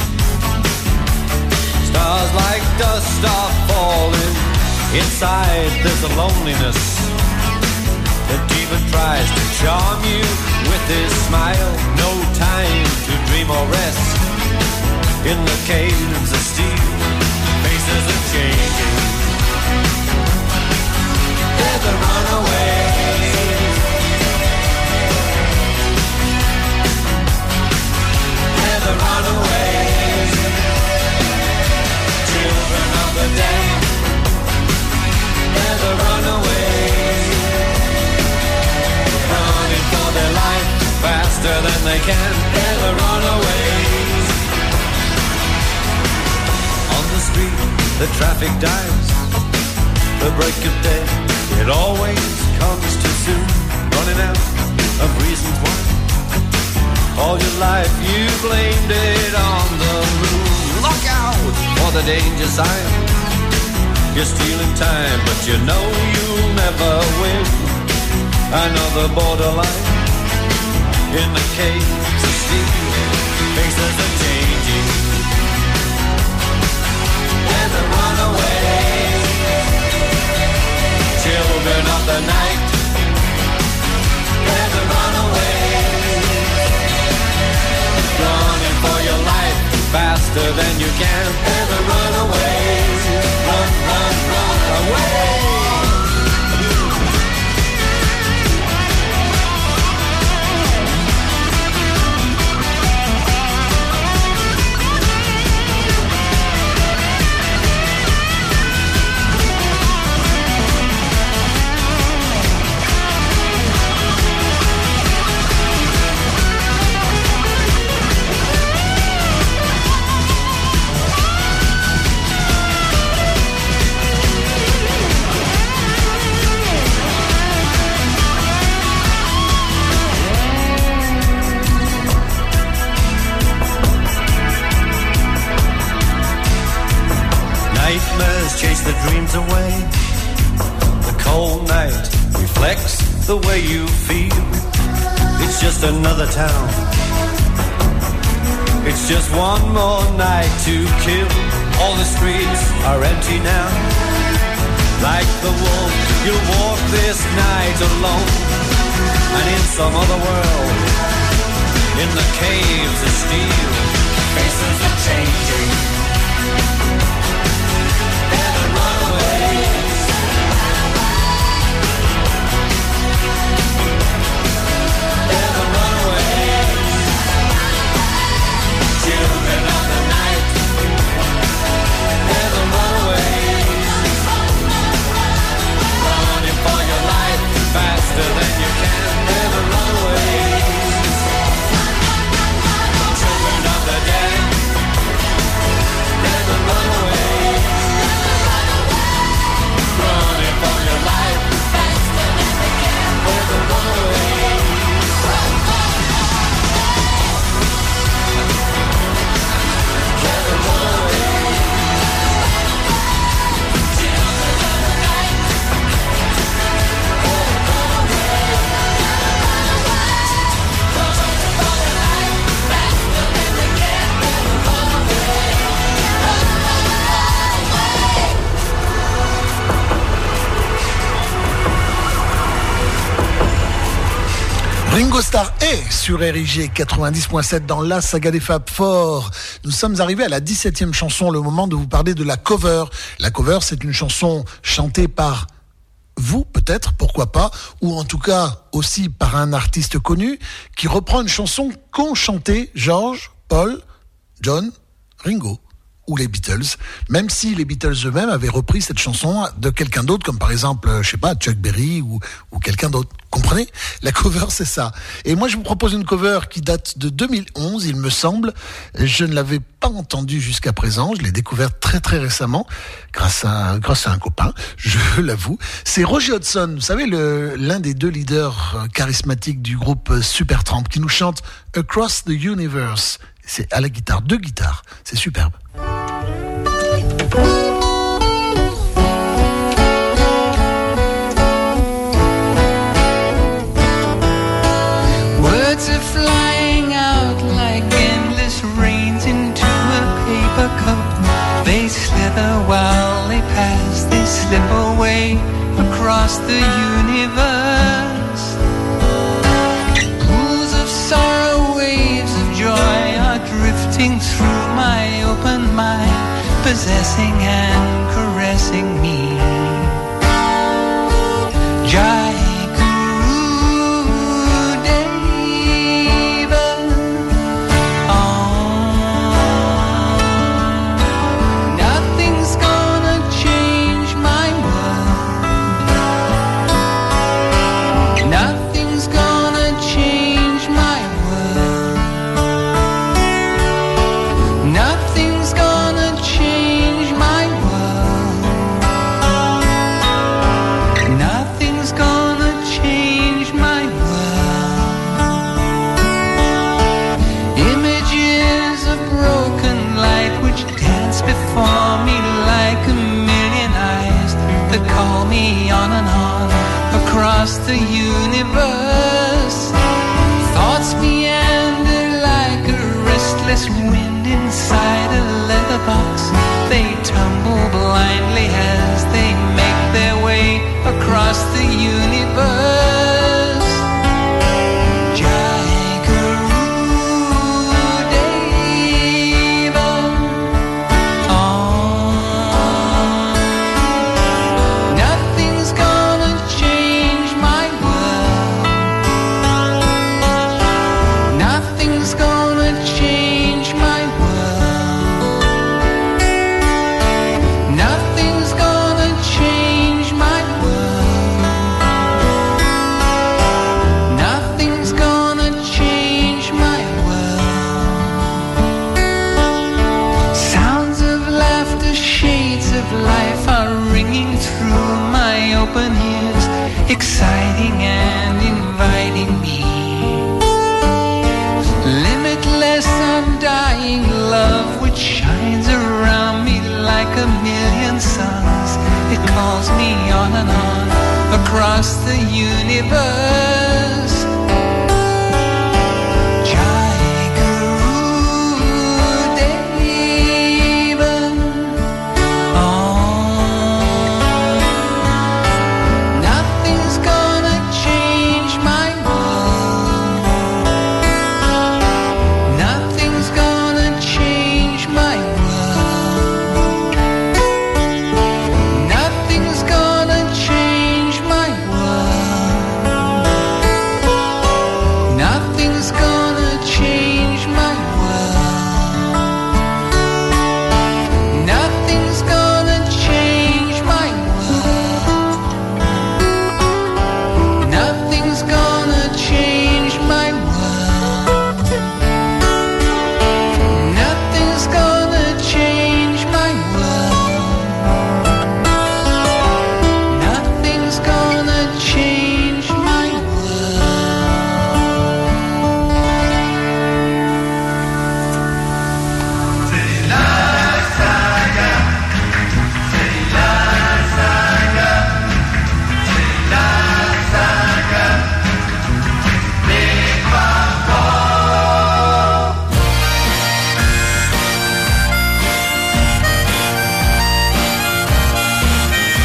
Stars like dust are falling. Inside there's a loneliness. The demon tries to charm you with his smile. No time to dream or rest. In the caves of steel, faces are changing. They're the runaways. They're the runaways. Children of the day. They're the runaways. Running for their life faster than they can. They're the runaways. On the street, the traffic dies. The break of day, it always comes too soon. Running out of reasons why. All your life you blamed it on the moon. Look out for the danger sign. You're stealing time, but you know you'll never win. Another borderline in the caves of steel. Faces are changing. And the runaways. Children of the night. They're the runaways. Running for your life faster than you can. They're the runaways. Run, run, run away. Nightmares chase the dreams away. The cold night reflects the way you feel. It's just another town. It's just one more night to kill. All the streets are empty now. Like the wolf, you'll walk this night alone. And in some other world, in the caves of steel, faces are changing. They're the runaways. They're the runaways. Children of the night. They're the runaways. Running for your life faster than you can. They're the runaways. Children of the day. They're the runaways. Ringo Starr est sur RIG 90.7 dans la saga des Fab Four. Nous sommes arrivés à la 17e chanson, le moment de vous parler de la cover. La cover, c'est une chanson chantée par vous, peut-être, pourquoi pas, ou en tout cas aussi par un artiste connu qui reprend une chanson qu'ont chanté George, Paul, John, Ringo ou les Beatles, même si les Beatles eux-mêmes avaient repris cette chanson de quelqu'un d'autre, comme par exemple, je sais pas, Chuck Berry ou quelqu'un d'autre. Comprenez ? La cover, c'est ça. Et moi, je vous propose une cover qui date de 2011, il me semble. Je ne l'avais pas entendue jusqu'à présent. Je l'ai découverte très très récemment, grâce à un copain, je l'avoue. C'est Roger Hodgson, vous savez, l'un des deux leaders charismatiques du groupe Supertramp, qui nous chante Across the Universe. C'est à la guitare, 2 guitares. C'est superbe. Words are flying out like endless rains into a paper cup. They slither while they pass, they slip away across the universe. Pools of sorrow, waves of joy are drifting through my open mind, possessing and caressing me. Jai Guru Deva, nothing's gonna change my world. Nothing's gonna change my world. Nothing's gonna change my world. Nothing's gonna change my world. Images of broken light which dance before me like a million eyes that call me on and on across the universe. Thoughts meander like a restless wind inside a letterbox. They tumble blindly as they make their way across the universe. Jai Guru Deva, nothing's gonna change my world. Nothing's gonna change my world. Nothing's gonna change my world. Nothing's gonna change my world. Sounds of laughter, shades of life are ringing through my open ears, exciting and inviting me. Limitless, undying love which shines around me like a million suns. It calls me on and on across the universe. Jai Guru Deva, nothing's gonna change my world. Nothing's gonna change my world. Nothing's gonna change my world. Nothing's gonna change my world. Nothing's gonna change my world. Nothing's gonna change my world. Nothing's gonna change my world. Nothing's gonna change my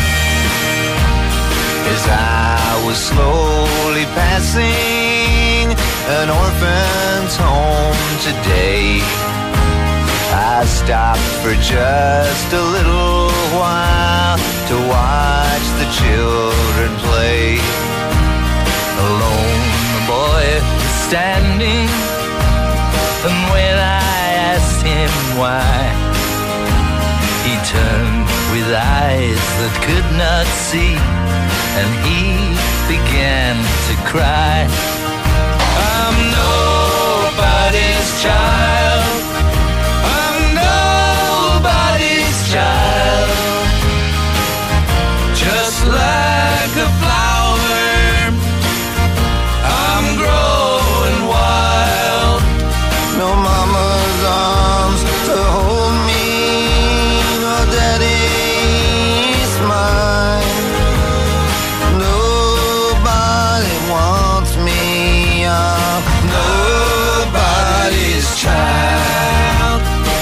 As I was slowly passing an orphan's home today. I stopped for just a little while to watch the children play. Alone, the boy was standing, and when I asked him why, he turned with eyes that could not see, and he began to cry. I'm nobody's child. I'm nobody's child. Just like a flower, I'm growing wild. No mama's arms to hold me, no daddy's smile. Nobody wants me, I'm nobody's child.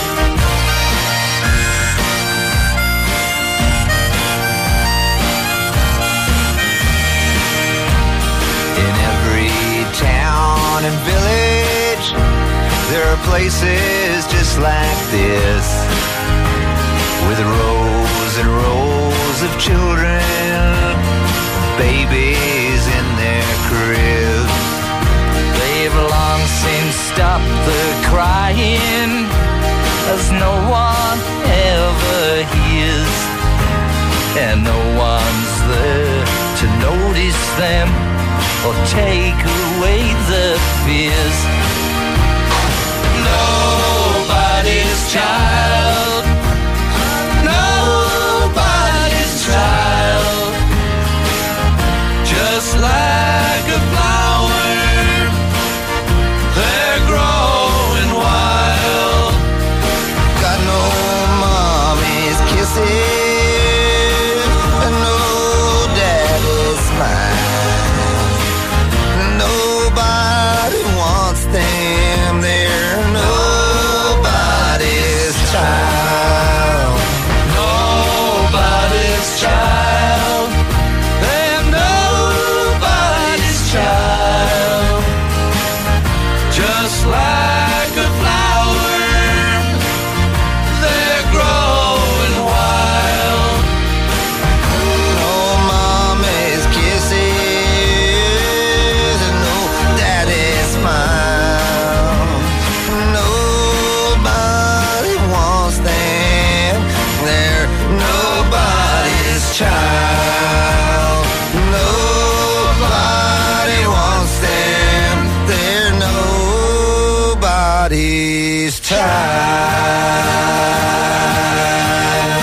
In every town and village, there are places just like this, with rows and rows of children, babies in their cribs. They've long since stopped the crying, as no one ever hears, and no one's there to notice them or take away the fears. Nobody's child, nobody's child, just like a flower, they're growing wild. Got no mommy's kisses, and no daddy's smile. Nobody wants them, they're nobody's child. Nobody's child, they're nobody's child. Just like a flower, they're growing wild. No mommy's kisses, and no daddy's smile. Nobody wants them, they're nobody's child. Nobody wants them, they're nobody's child.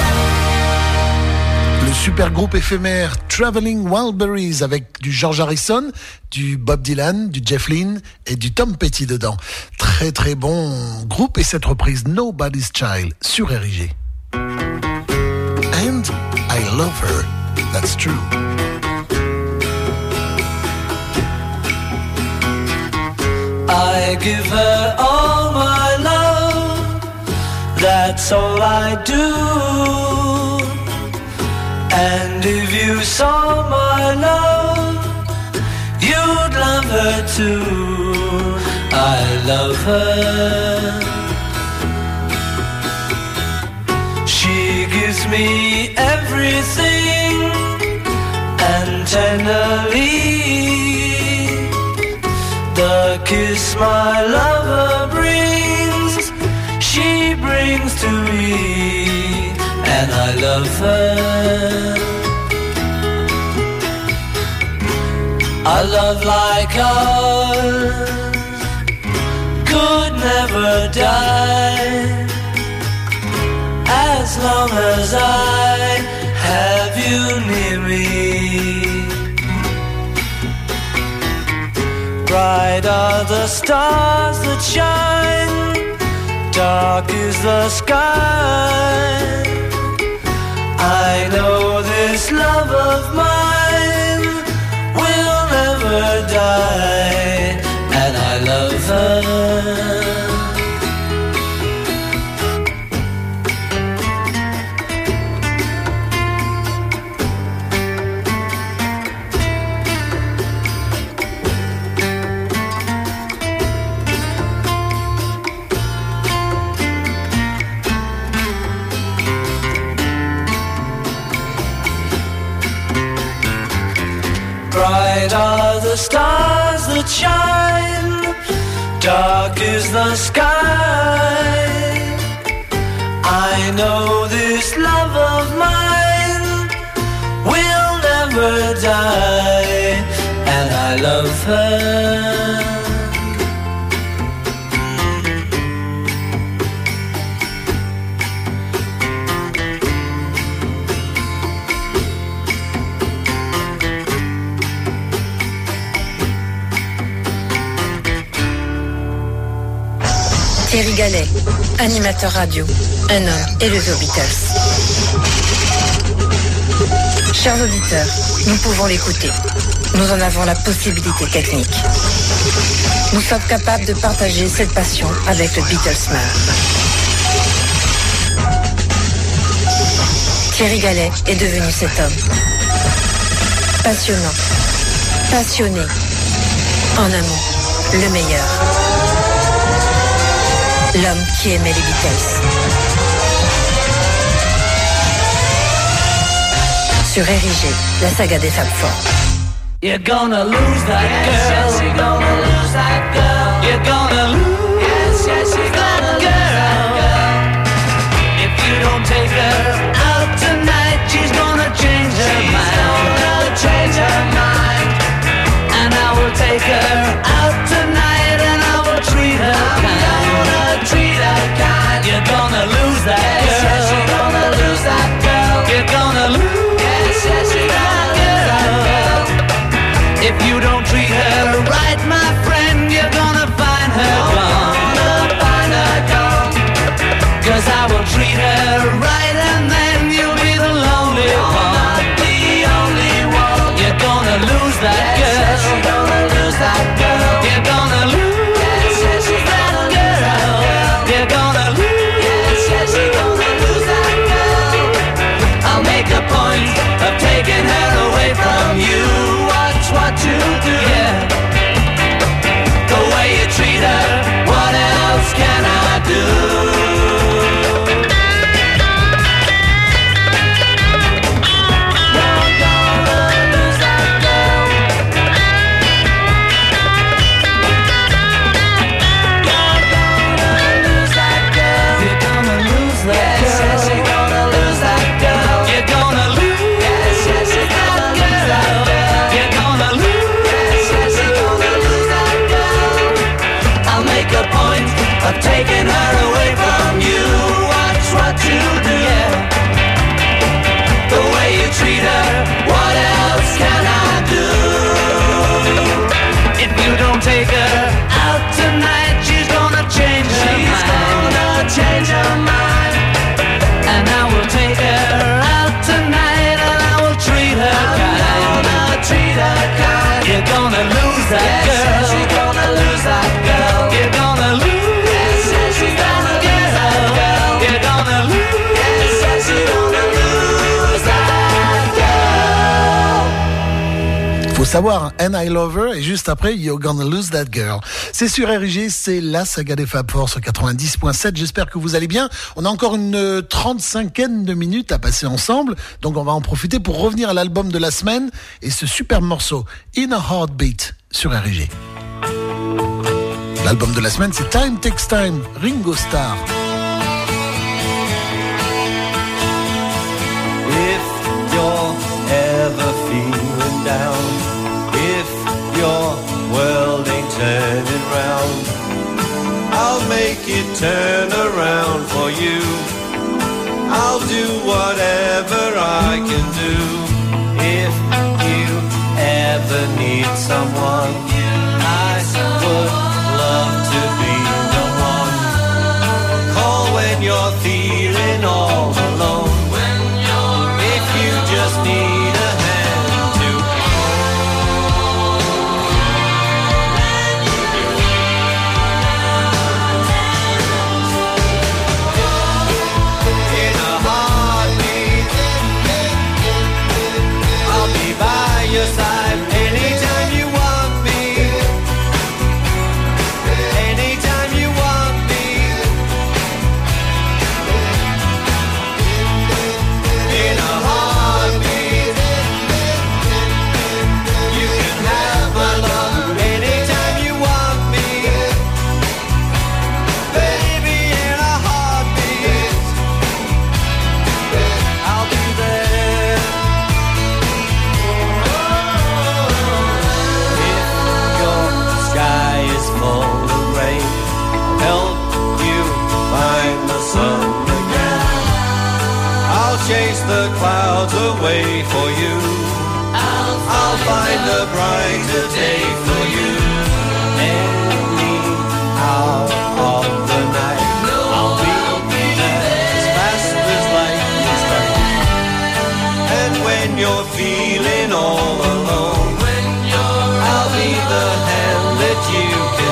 Le super groupe éphémère Traveling Wilburys avec du George Harrison, du Bob Dylan, du Jeff Lynne et du Tom Petty dedans. Très très bon groupe, et cette reprise Nobody's Child sur RIG. And I love her, that's true. I give her all my love, that's all I do. And if you saw my love, you'd love her too. I love her. She gives me everything, and tenderly the kiss my lover brings, she brings to me, and I love her. A love like ours could never die, as long as I have you near me. Bright are the stars that shine, dark is the sky. I know this love of mine will never die, and I love her. Bright are the stars that shine, dark is the sky. I know this love of mine will never die, and I love her. Thierry Gallet, animateur radio, un homme élevé aux Beatles. Chers auditeurs, nous pouvons l'écouter. Nous en avons la possibilité technique. Nous sommes capables de partager cette passion avec le Beatlesman. Thierry Gallet est devenu cet homme. Passionnant, passionné, en un mot, le meilleur. L'homme qui aimait les Beatles. Sur RIG, la saga des Fab Four. You're gonna lose that girl. Yes, you're gonna lose that girl. You're gonna lose. Yes, you're gonna lose that girl. If you don't take her out tonight, she's gonna change her mind. Gonna change her mind. And I will take her out tonight, and I will treat her kind. Treat her kind. You're gonna lose that girl. Yes, you're gonna lose that girl. You're gonna lose. Yes, you're gonna lose that girl. If you don't treat her right, my friend, you're gonna find her gone. Gonna find her gone. 'Cause I will treat her right, and then you'll be the lonely one. Not the only one. You're gonna lose that girl. Yes, you're gonna lose that girl. You're gonna lose. Yes, you're gonna lose that girl. You're gonna lose. Yes, you're gonna lose that girl. I'll make a point of taking her away from you. Watch what you do, yeah. The way you treat her, what else can I do? Of taking her away from you. Watch what you do, yeah. The way you treat her, what else can I do? If you don't take her out tonight, she's gonna change her mind. She's gonna change her mind. And I will take her out tonight, and I will treat her kind. I'm gonna treat her kind. You're gonna lose that girl. Yes, you're gonna lose that girl. You're gonna lose. Faut savoir, And I Love Her, et juste après, You're Gonna Lose That Girl. C'est sur RIG, c'est la saga des Fab Four sur 90.7. J'espère que vous allez bien. On a encore une 35aine de minutes à passer ensemble, donc on va en profiter pour revenir à l'album de la semaine et ce superbe morceau, In a Heartbeat, sur RIG. L'album de la semaine, c'est Time Takes Time, Ringo Starr. If you're ever feeling down, if your world ain't turning round, I'll make it turn around for you. I'll do whatever I can do. If you ever need someone, I would love to be the one. Call when you're feeling all alone. If you just need a hand to hold. In a heartbeat, I'll be by your side anytime you want. way for you. I'll find a brighter day for you. Any hour of the night, I'll be there as fast as lightning strikes. And when you're feeling all alone, I'll be the hand that you can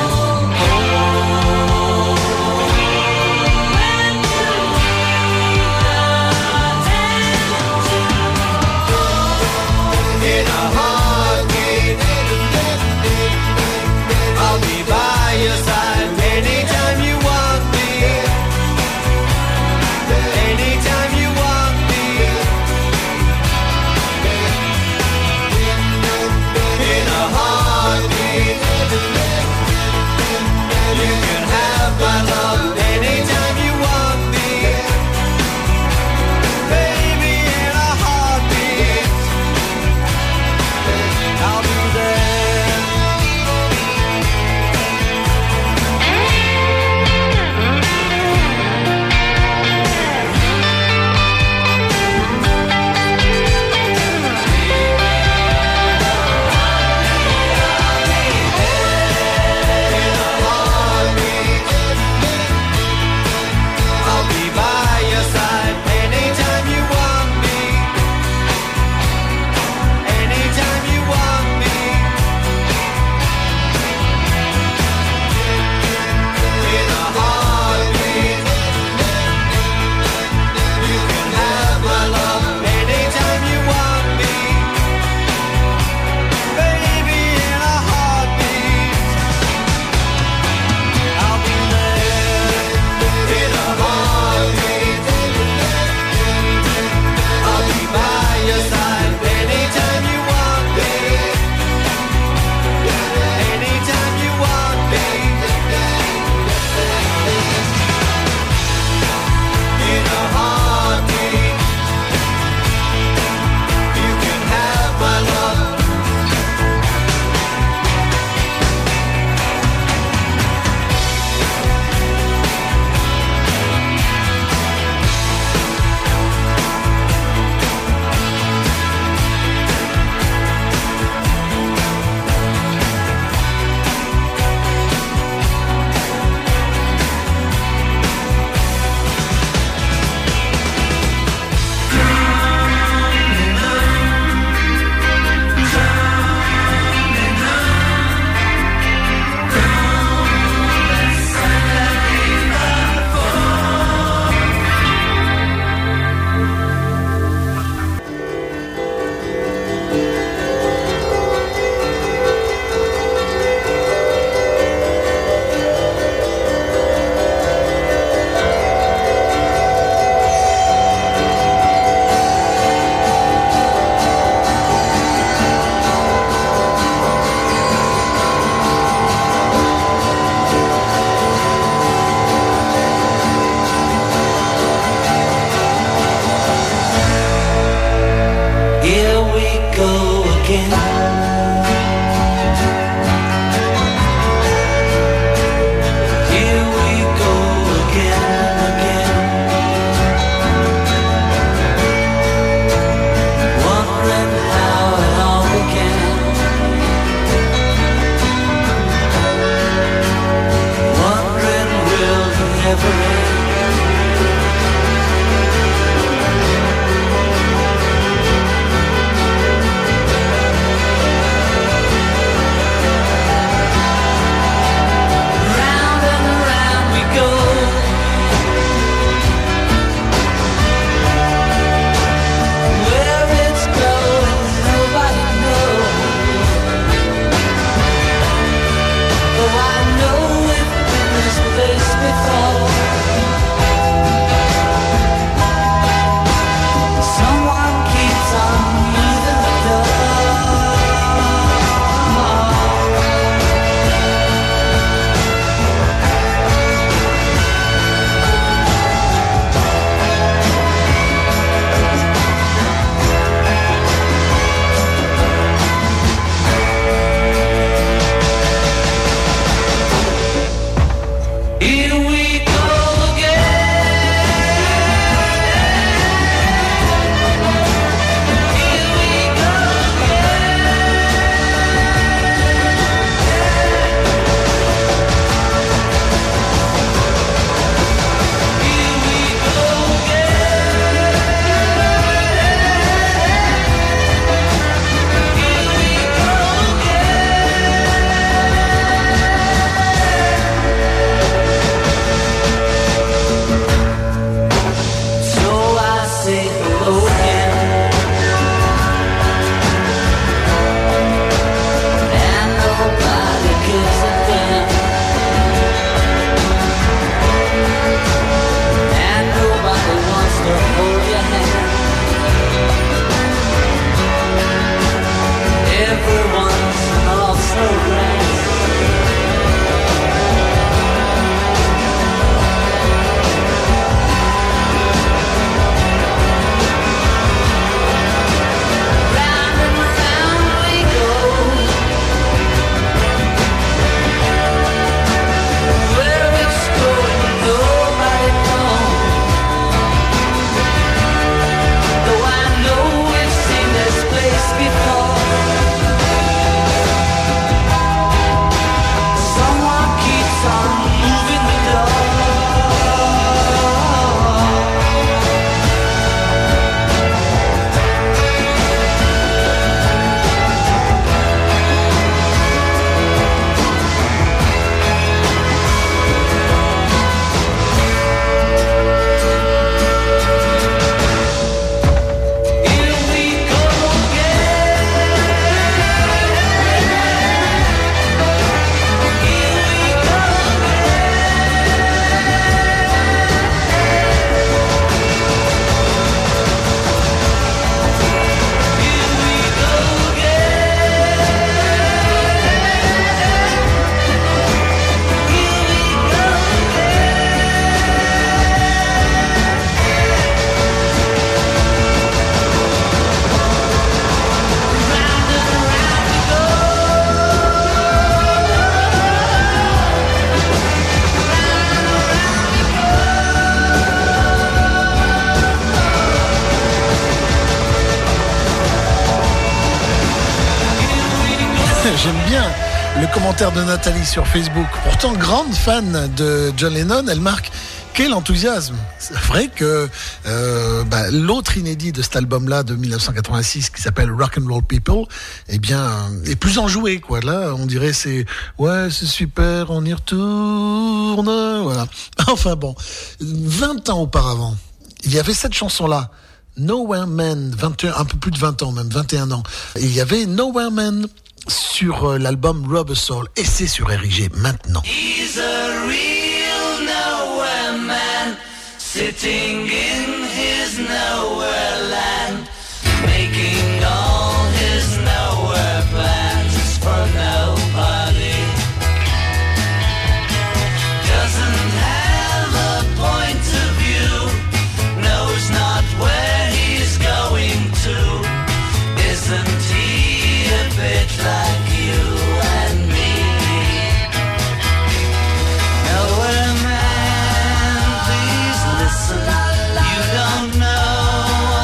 J'aime bien le commentaire de Nathalie sur Facebook. Pourtant, grande fan de John Lennon, elle marque quel enthousiasme. C'est vrai que l'autre inédit de cet album-là de 1986 qui s'appelle Rock and Roll People, eh bien, est plus enjoué, quoi. Là, on dirait c'est super, on y retourne, voilà. Enfin bon, 20 ans auparavant, il y avait cette chanson-là. Nowhere Man, un peu plus de 20 ans, même 21 ans. Et il y avait Nowhere Man sur l'album Rubber Soul. Et c'est sur RIG maintenant. He's a real nowhere man, sitting in his nowhere land, making all his nowhere plans for nobody. Doesn't have a point of view, knows not where he's going to. Isn't he a bit like you and me? Nowhere man, please listen. You don't know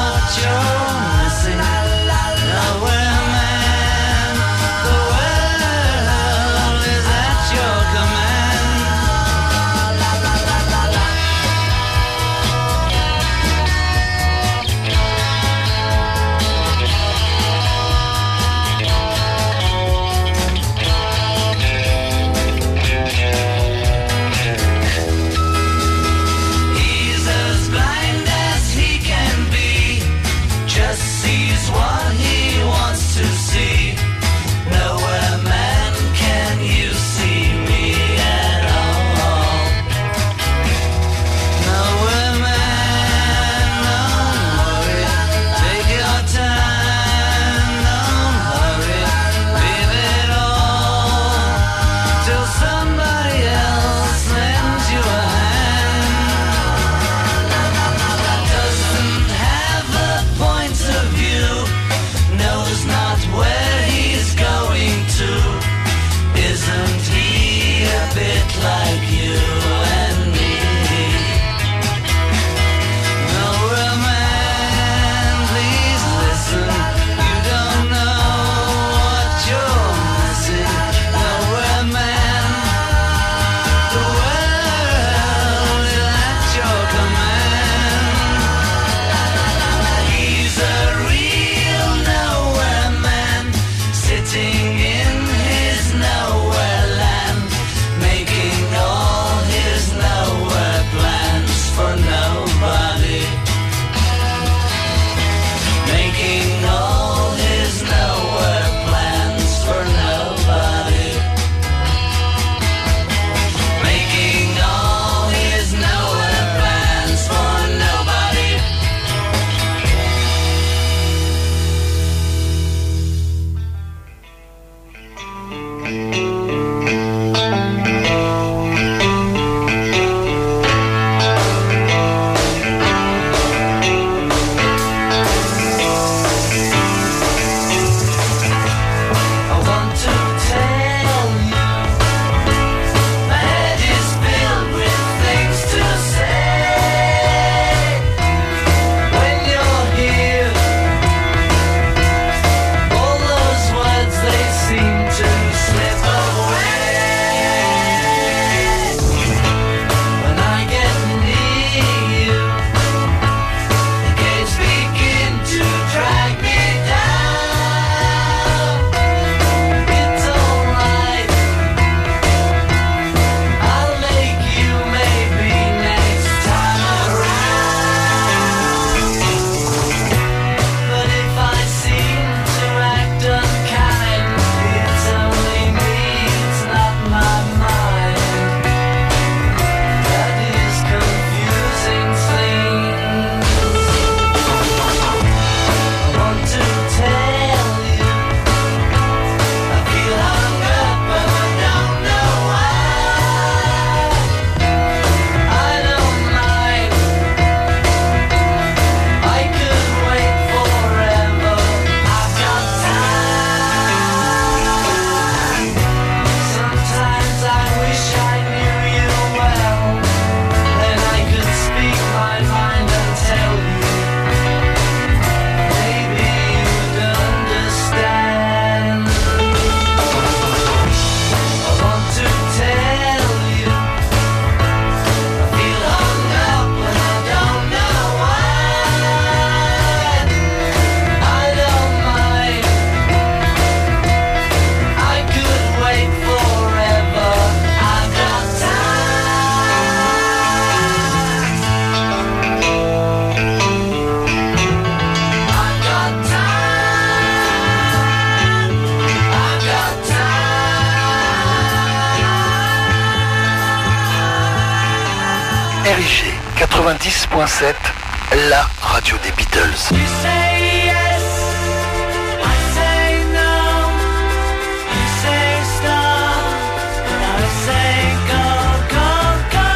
RIG 90.7, la radio des Beatles. You say yes, I say no. You say stop, and I say go, go, go.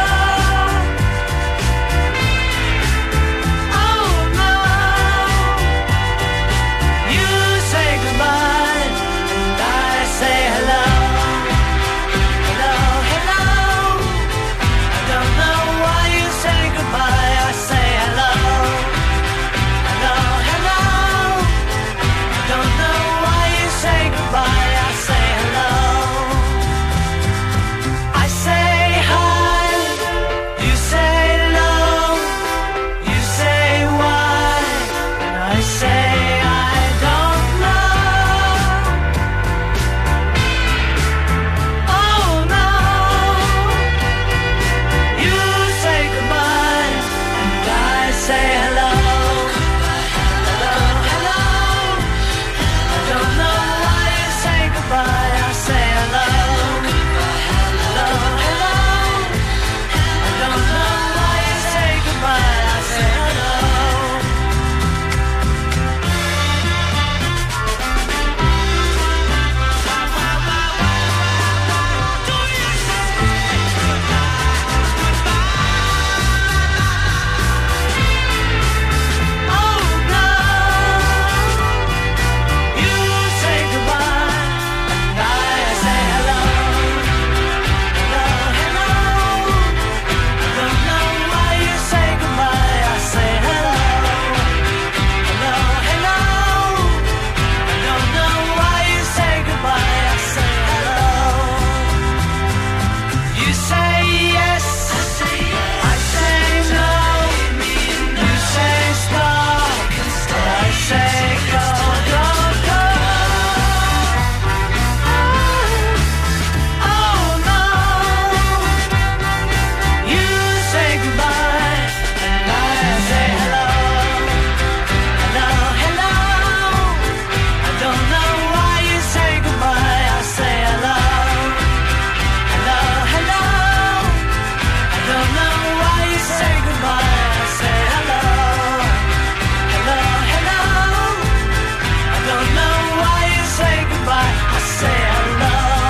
Oh no. You say goodbye, and I say hello. Hello, hello. I don't know why you say goodbye. I say hello. Hello, hello. I don't know why you say goodbye. I say hello. I say hi. You say no. You say why. And I say I don't know. Oh no. You say goodbye, and I say hello. Hello, hello. I don't know why you say goodbye. I say hello. Hello, hello. I don't know why you say goodbye. I say hello. Oh no. You say goodbye, and I say hello. Hello, hello. I don't know why you say goodbye. I say hello. Hello, hello. I don't know why you say goodbye. I say hello. You say yes, I say no. You say stop, I say go, go, go. Oh no. You say goodbye, and I say hello. Hello, hello. I don't know why you say goodbye. I say hello. Hello, hello. I don't know why you say goodbye. I say hello. Hello, hello. I don't know why you say goodbye. I say hello.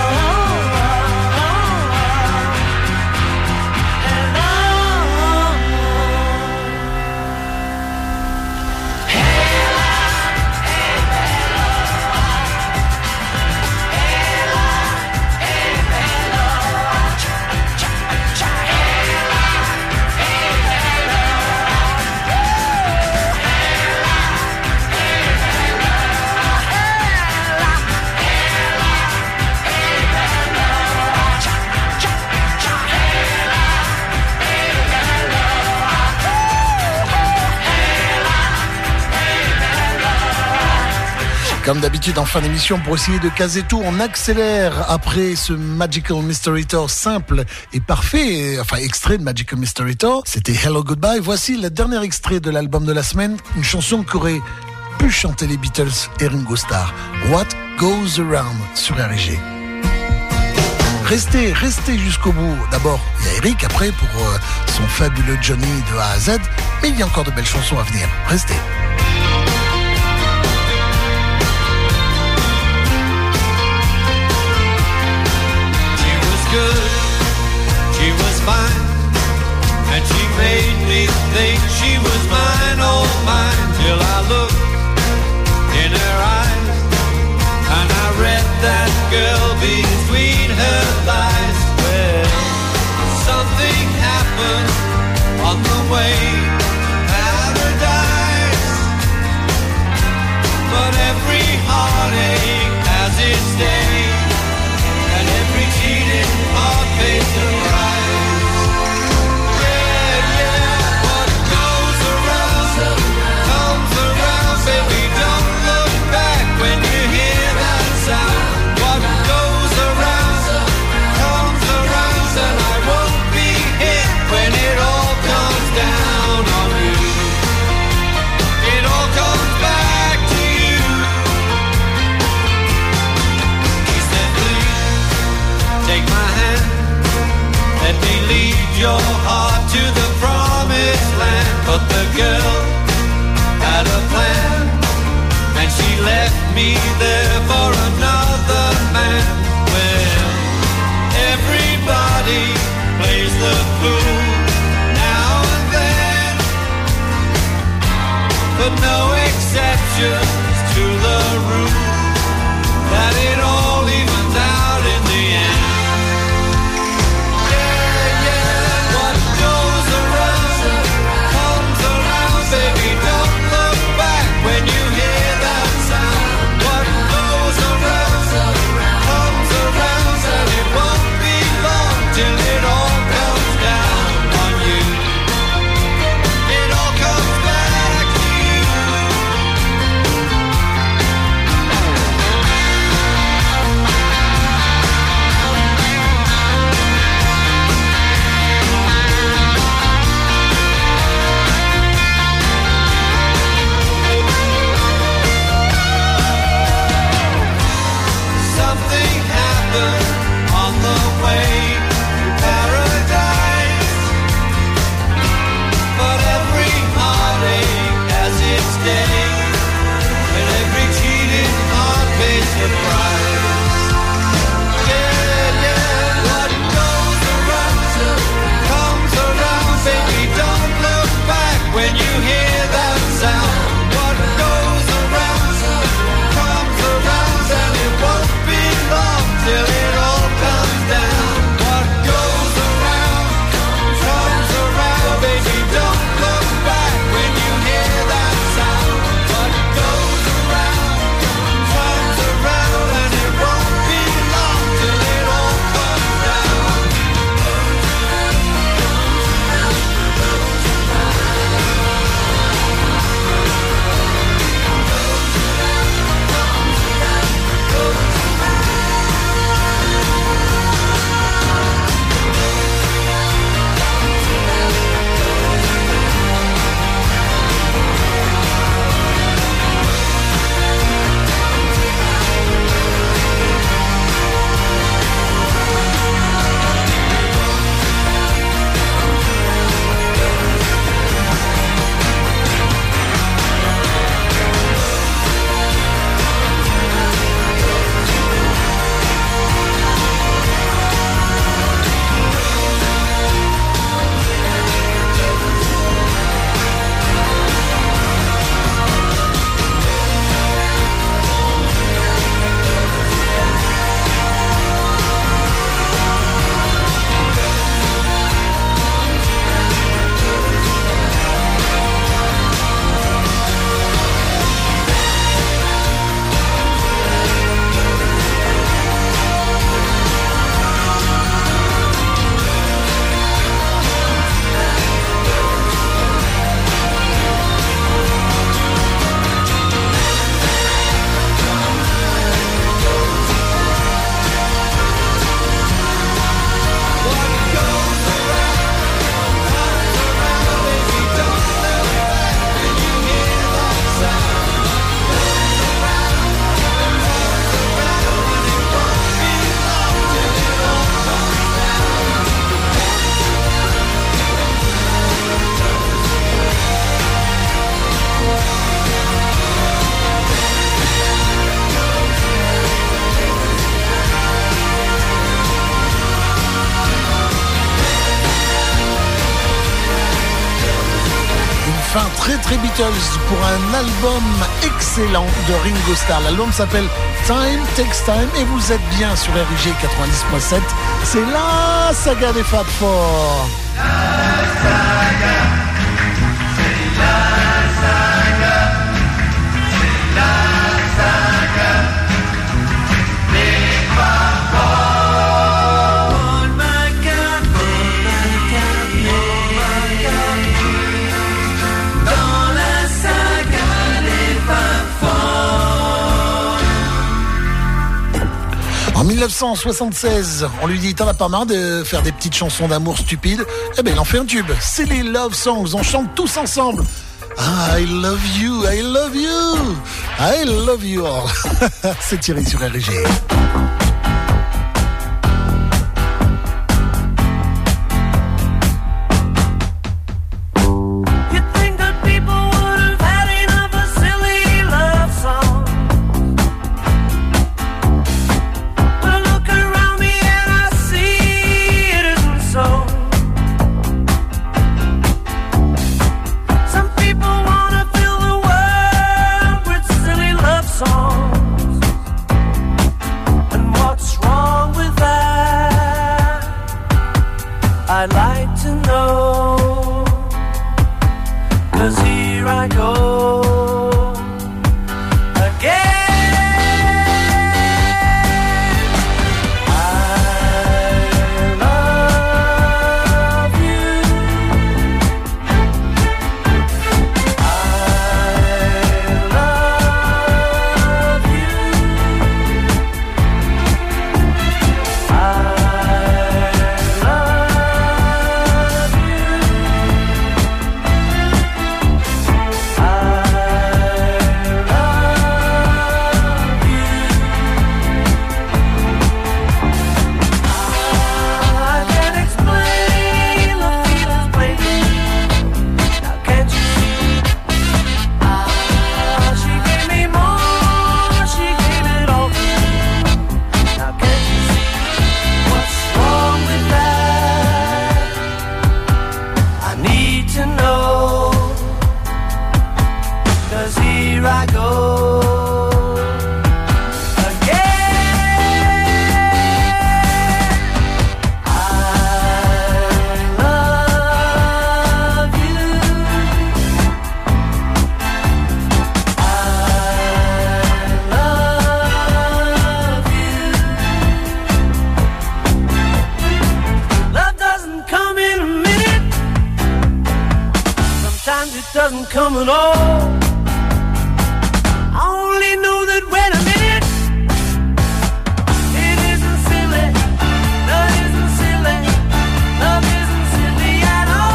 Comme d'habitude en fin d'émission, pour essayer de caser tout, on accélère après ce Magical Mystery Tour simple et parfait, enfin extrait de Magical Mystery Tour. C'était Hello Goodbye. Voici le dernier extrait de l'album de la semaine, une chanson qu'auraient pu chanter les Beatles et Ringo Starr. What Goes Around sur RIG. Restez jusqu'au bout. D'abord, il y a Eric après pour son fabuleux Johnny de A à Z, mais il y a encore de belles chansons à venir. Restez. She was fine, and she made me think she was mine, oh mine, till I looked in her eyes, and I read that girl between her thighs. Well, something happened on the way, paradise. be there for another man when everybody plays the fool now and then, but no exceptions to the rule that it all evens out in the end. Yeah, yeah, what goes around comes around, baby, don't look back when you hear that sound. What goes around comes around, and it won't be long till it all comes down on you. It all comes back to you. Something happened on the way to paradise, but every heartache has its day, and every cheated heart pays the price. Yeah, yeah, what goes around comes around, baby, don't look back when you hear that sound. What goes around comes around, and it won't be long till it all comes down. What goes around comes around, baby, don't look back when you hear that sound. What goes around comes around, and it won't be long till it all comes down. Très Beatles pour un album excellent de Ringo Starr. L'album s'appelle Time Takes Time et vous êtes bien sur RIG 90.7. C'est la saga des Fab Four. La saga, c'est la saga, c'est la saga des Fab Four. Paul McCartney, dans la saga des Fab Four. En 1976, on lui dit t'en as pas marre de faire des petites chansons d'amour stupides? Eh ben il en fait un tube. C'est les Love Songs, on chante tous ensemble. I love you, I love you, I love you all. C'est Thierry sur RG. You'd think that people would have had enough of silly love songs. at all. I only know that when I'm in it, it isn't silly. Love isn't silly. Love isn't silly at all.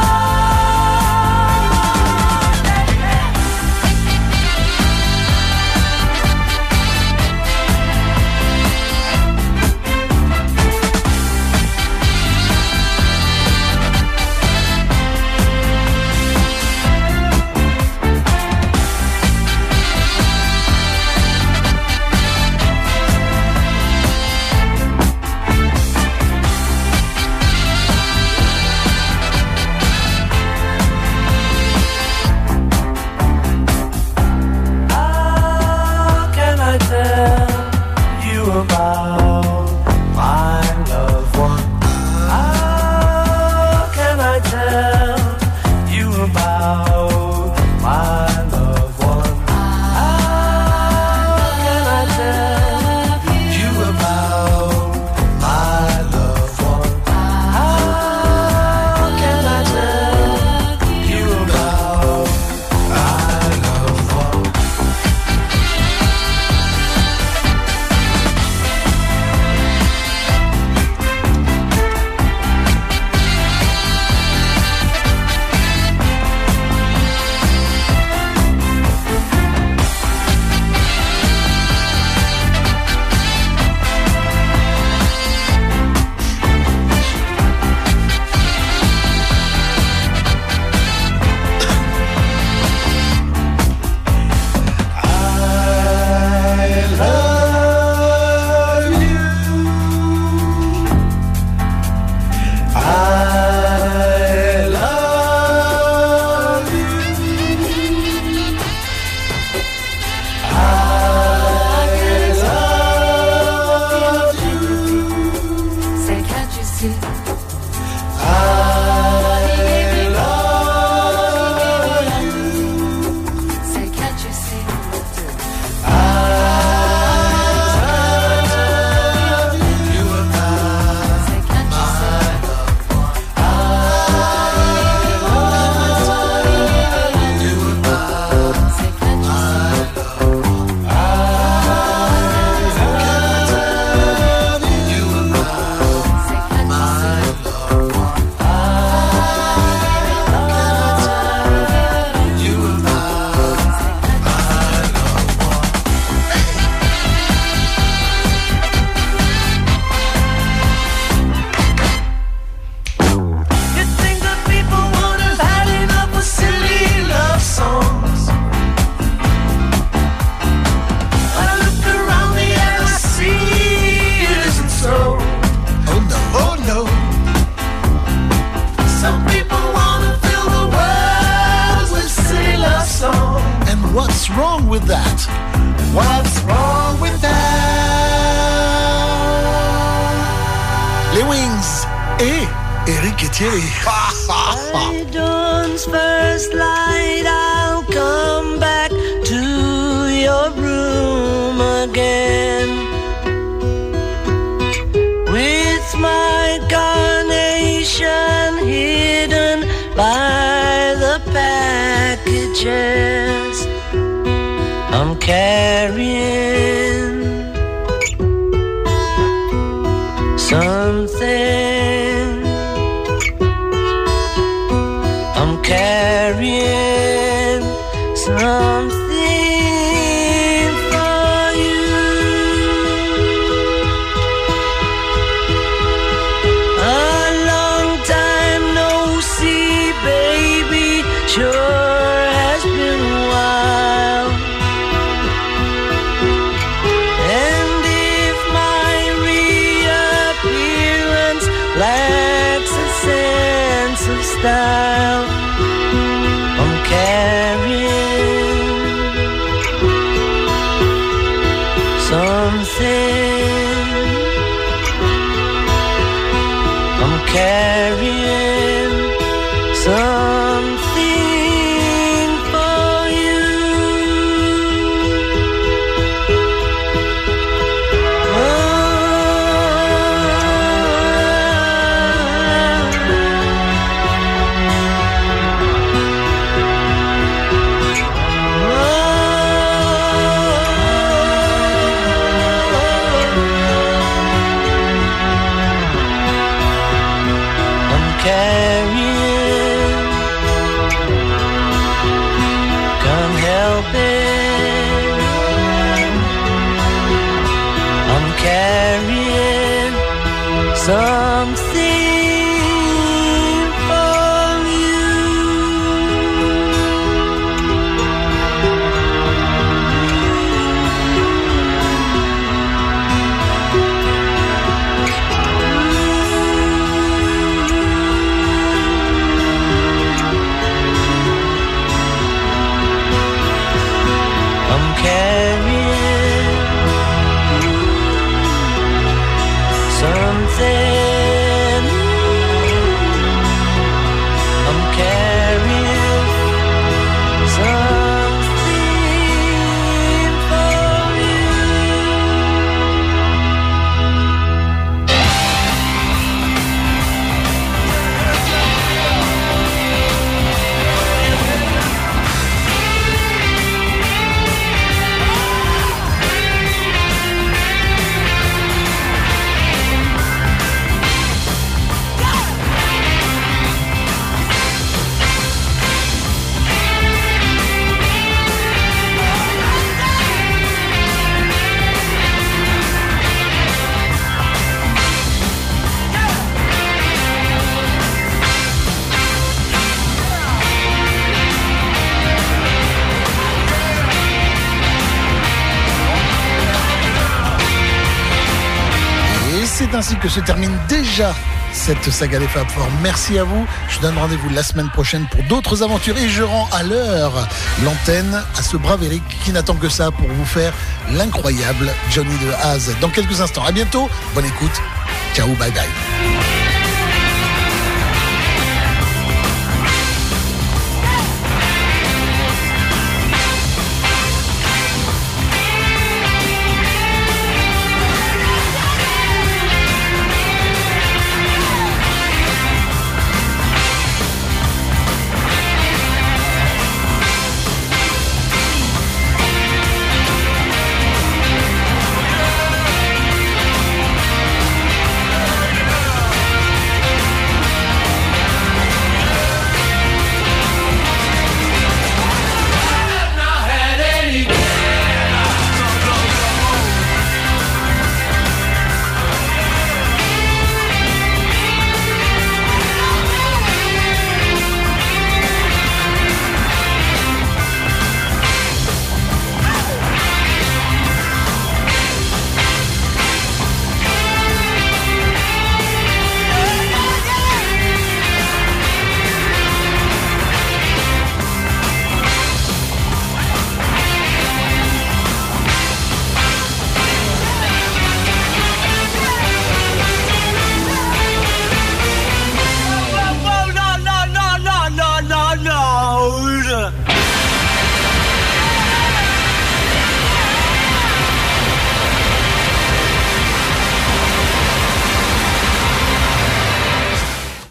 About my loved one. How can I tell you about my loved one? How can I tell you about my loved one? How can I tell you about my loved one? What's wrong with that? What's wrong with that? Les Wings et Eric Etier. By dawn's first light, I'll come back to your room again with my carnation hidden by the packages. I'm carrying something. I'm carrying something for you. A long time no see, baby. Sure has been a while. And if my reappearance lacks a sense of style, I'm carrying something. I'm carrying something for you. C'est ainsi que se termine déjà cette saga des Fab Four. Merci à vous. Je donne rendez-vous la semaine prochaine pour d'autres aventures et je rends à l'heure l'antenne à ce brave Eric qui n'attend que ça pour vous faire l'incroyable Johnny de Haz dans quelques instants. À bientôt. Bonne écoute. Ciao, bye bye.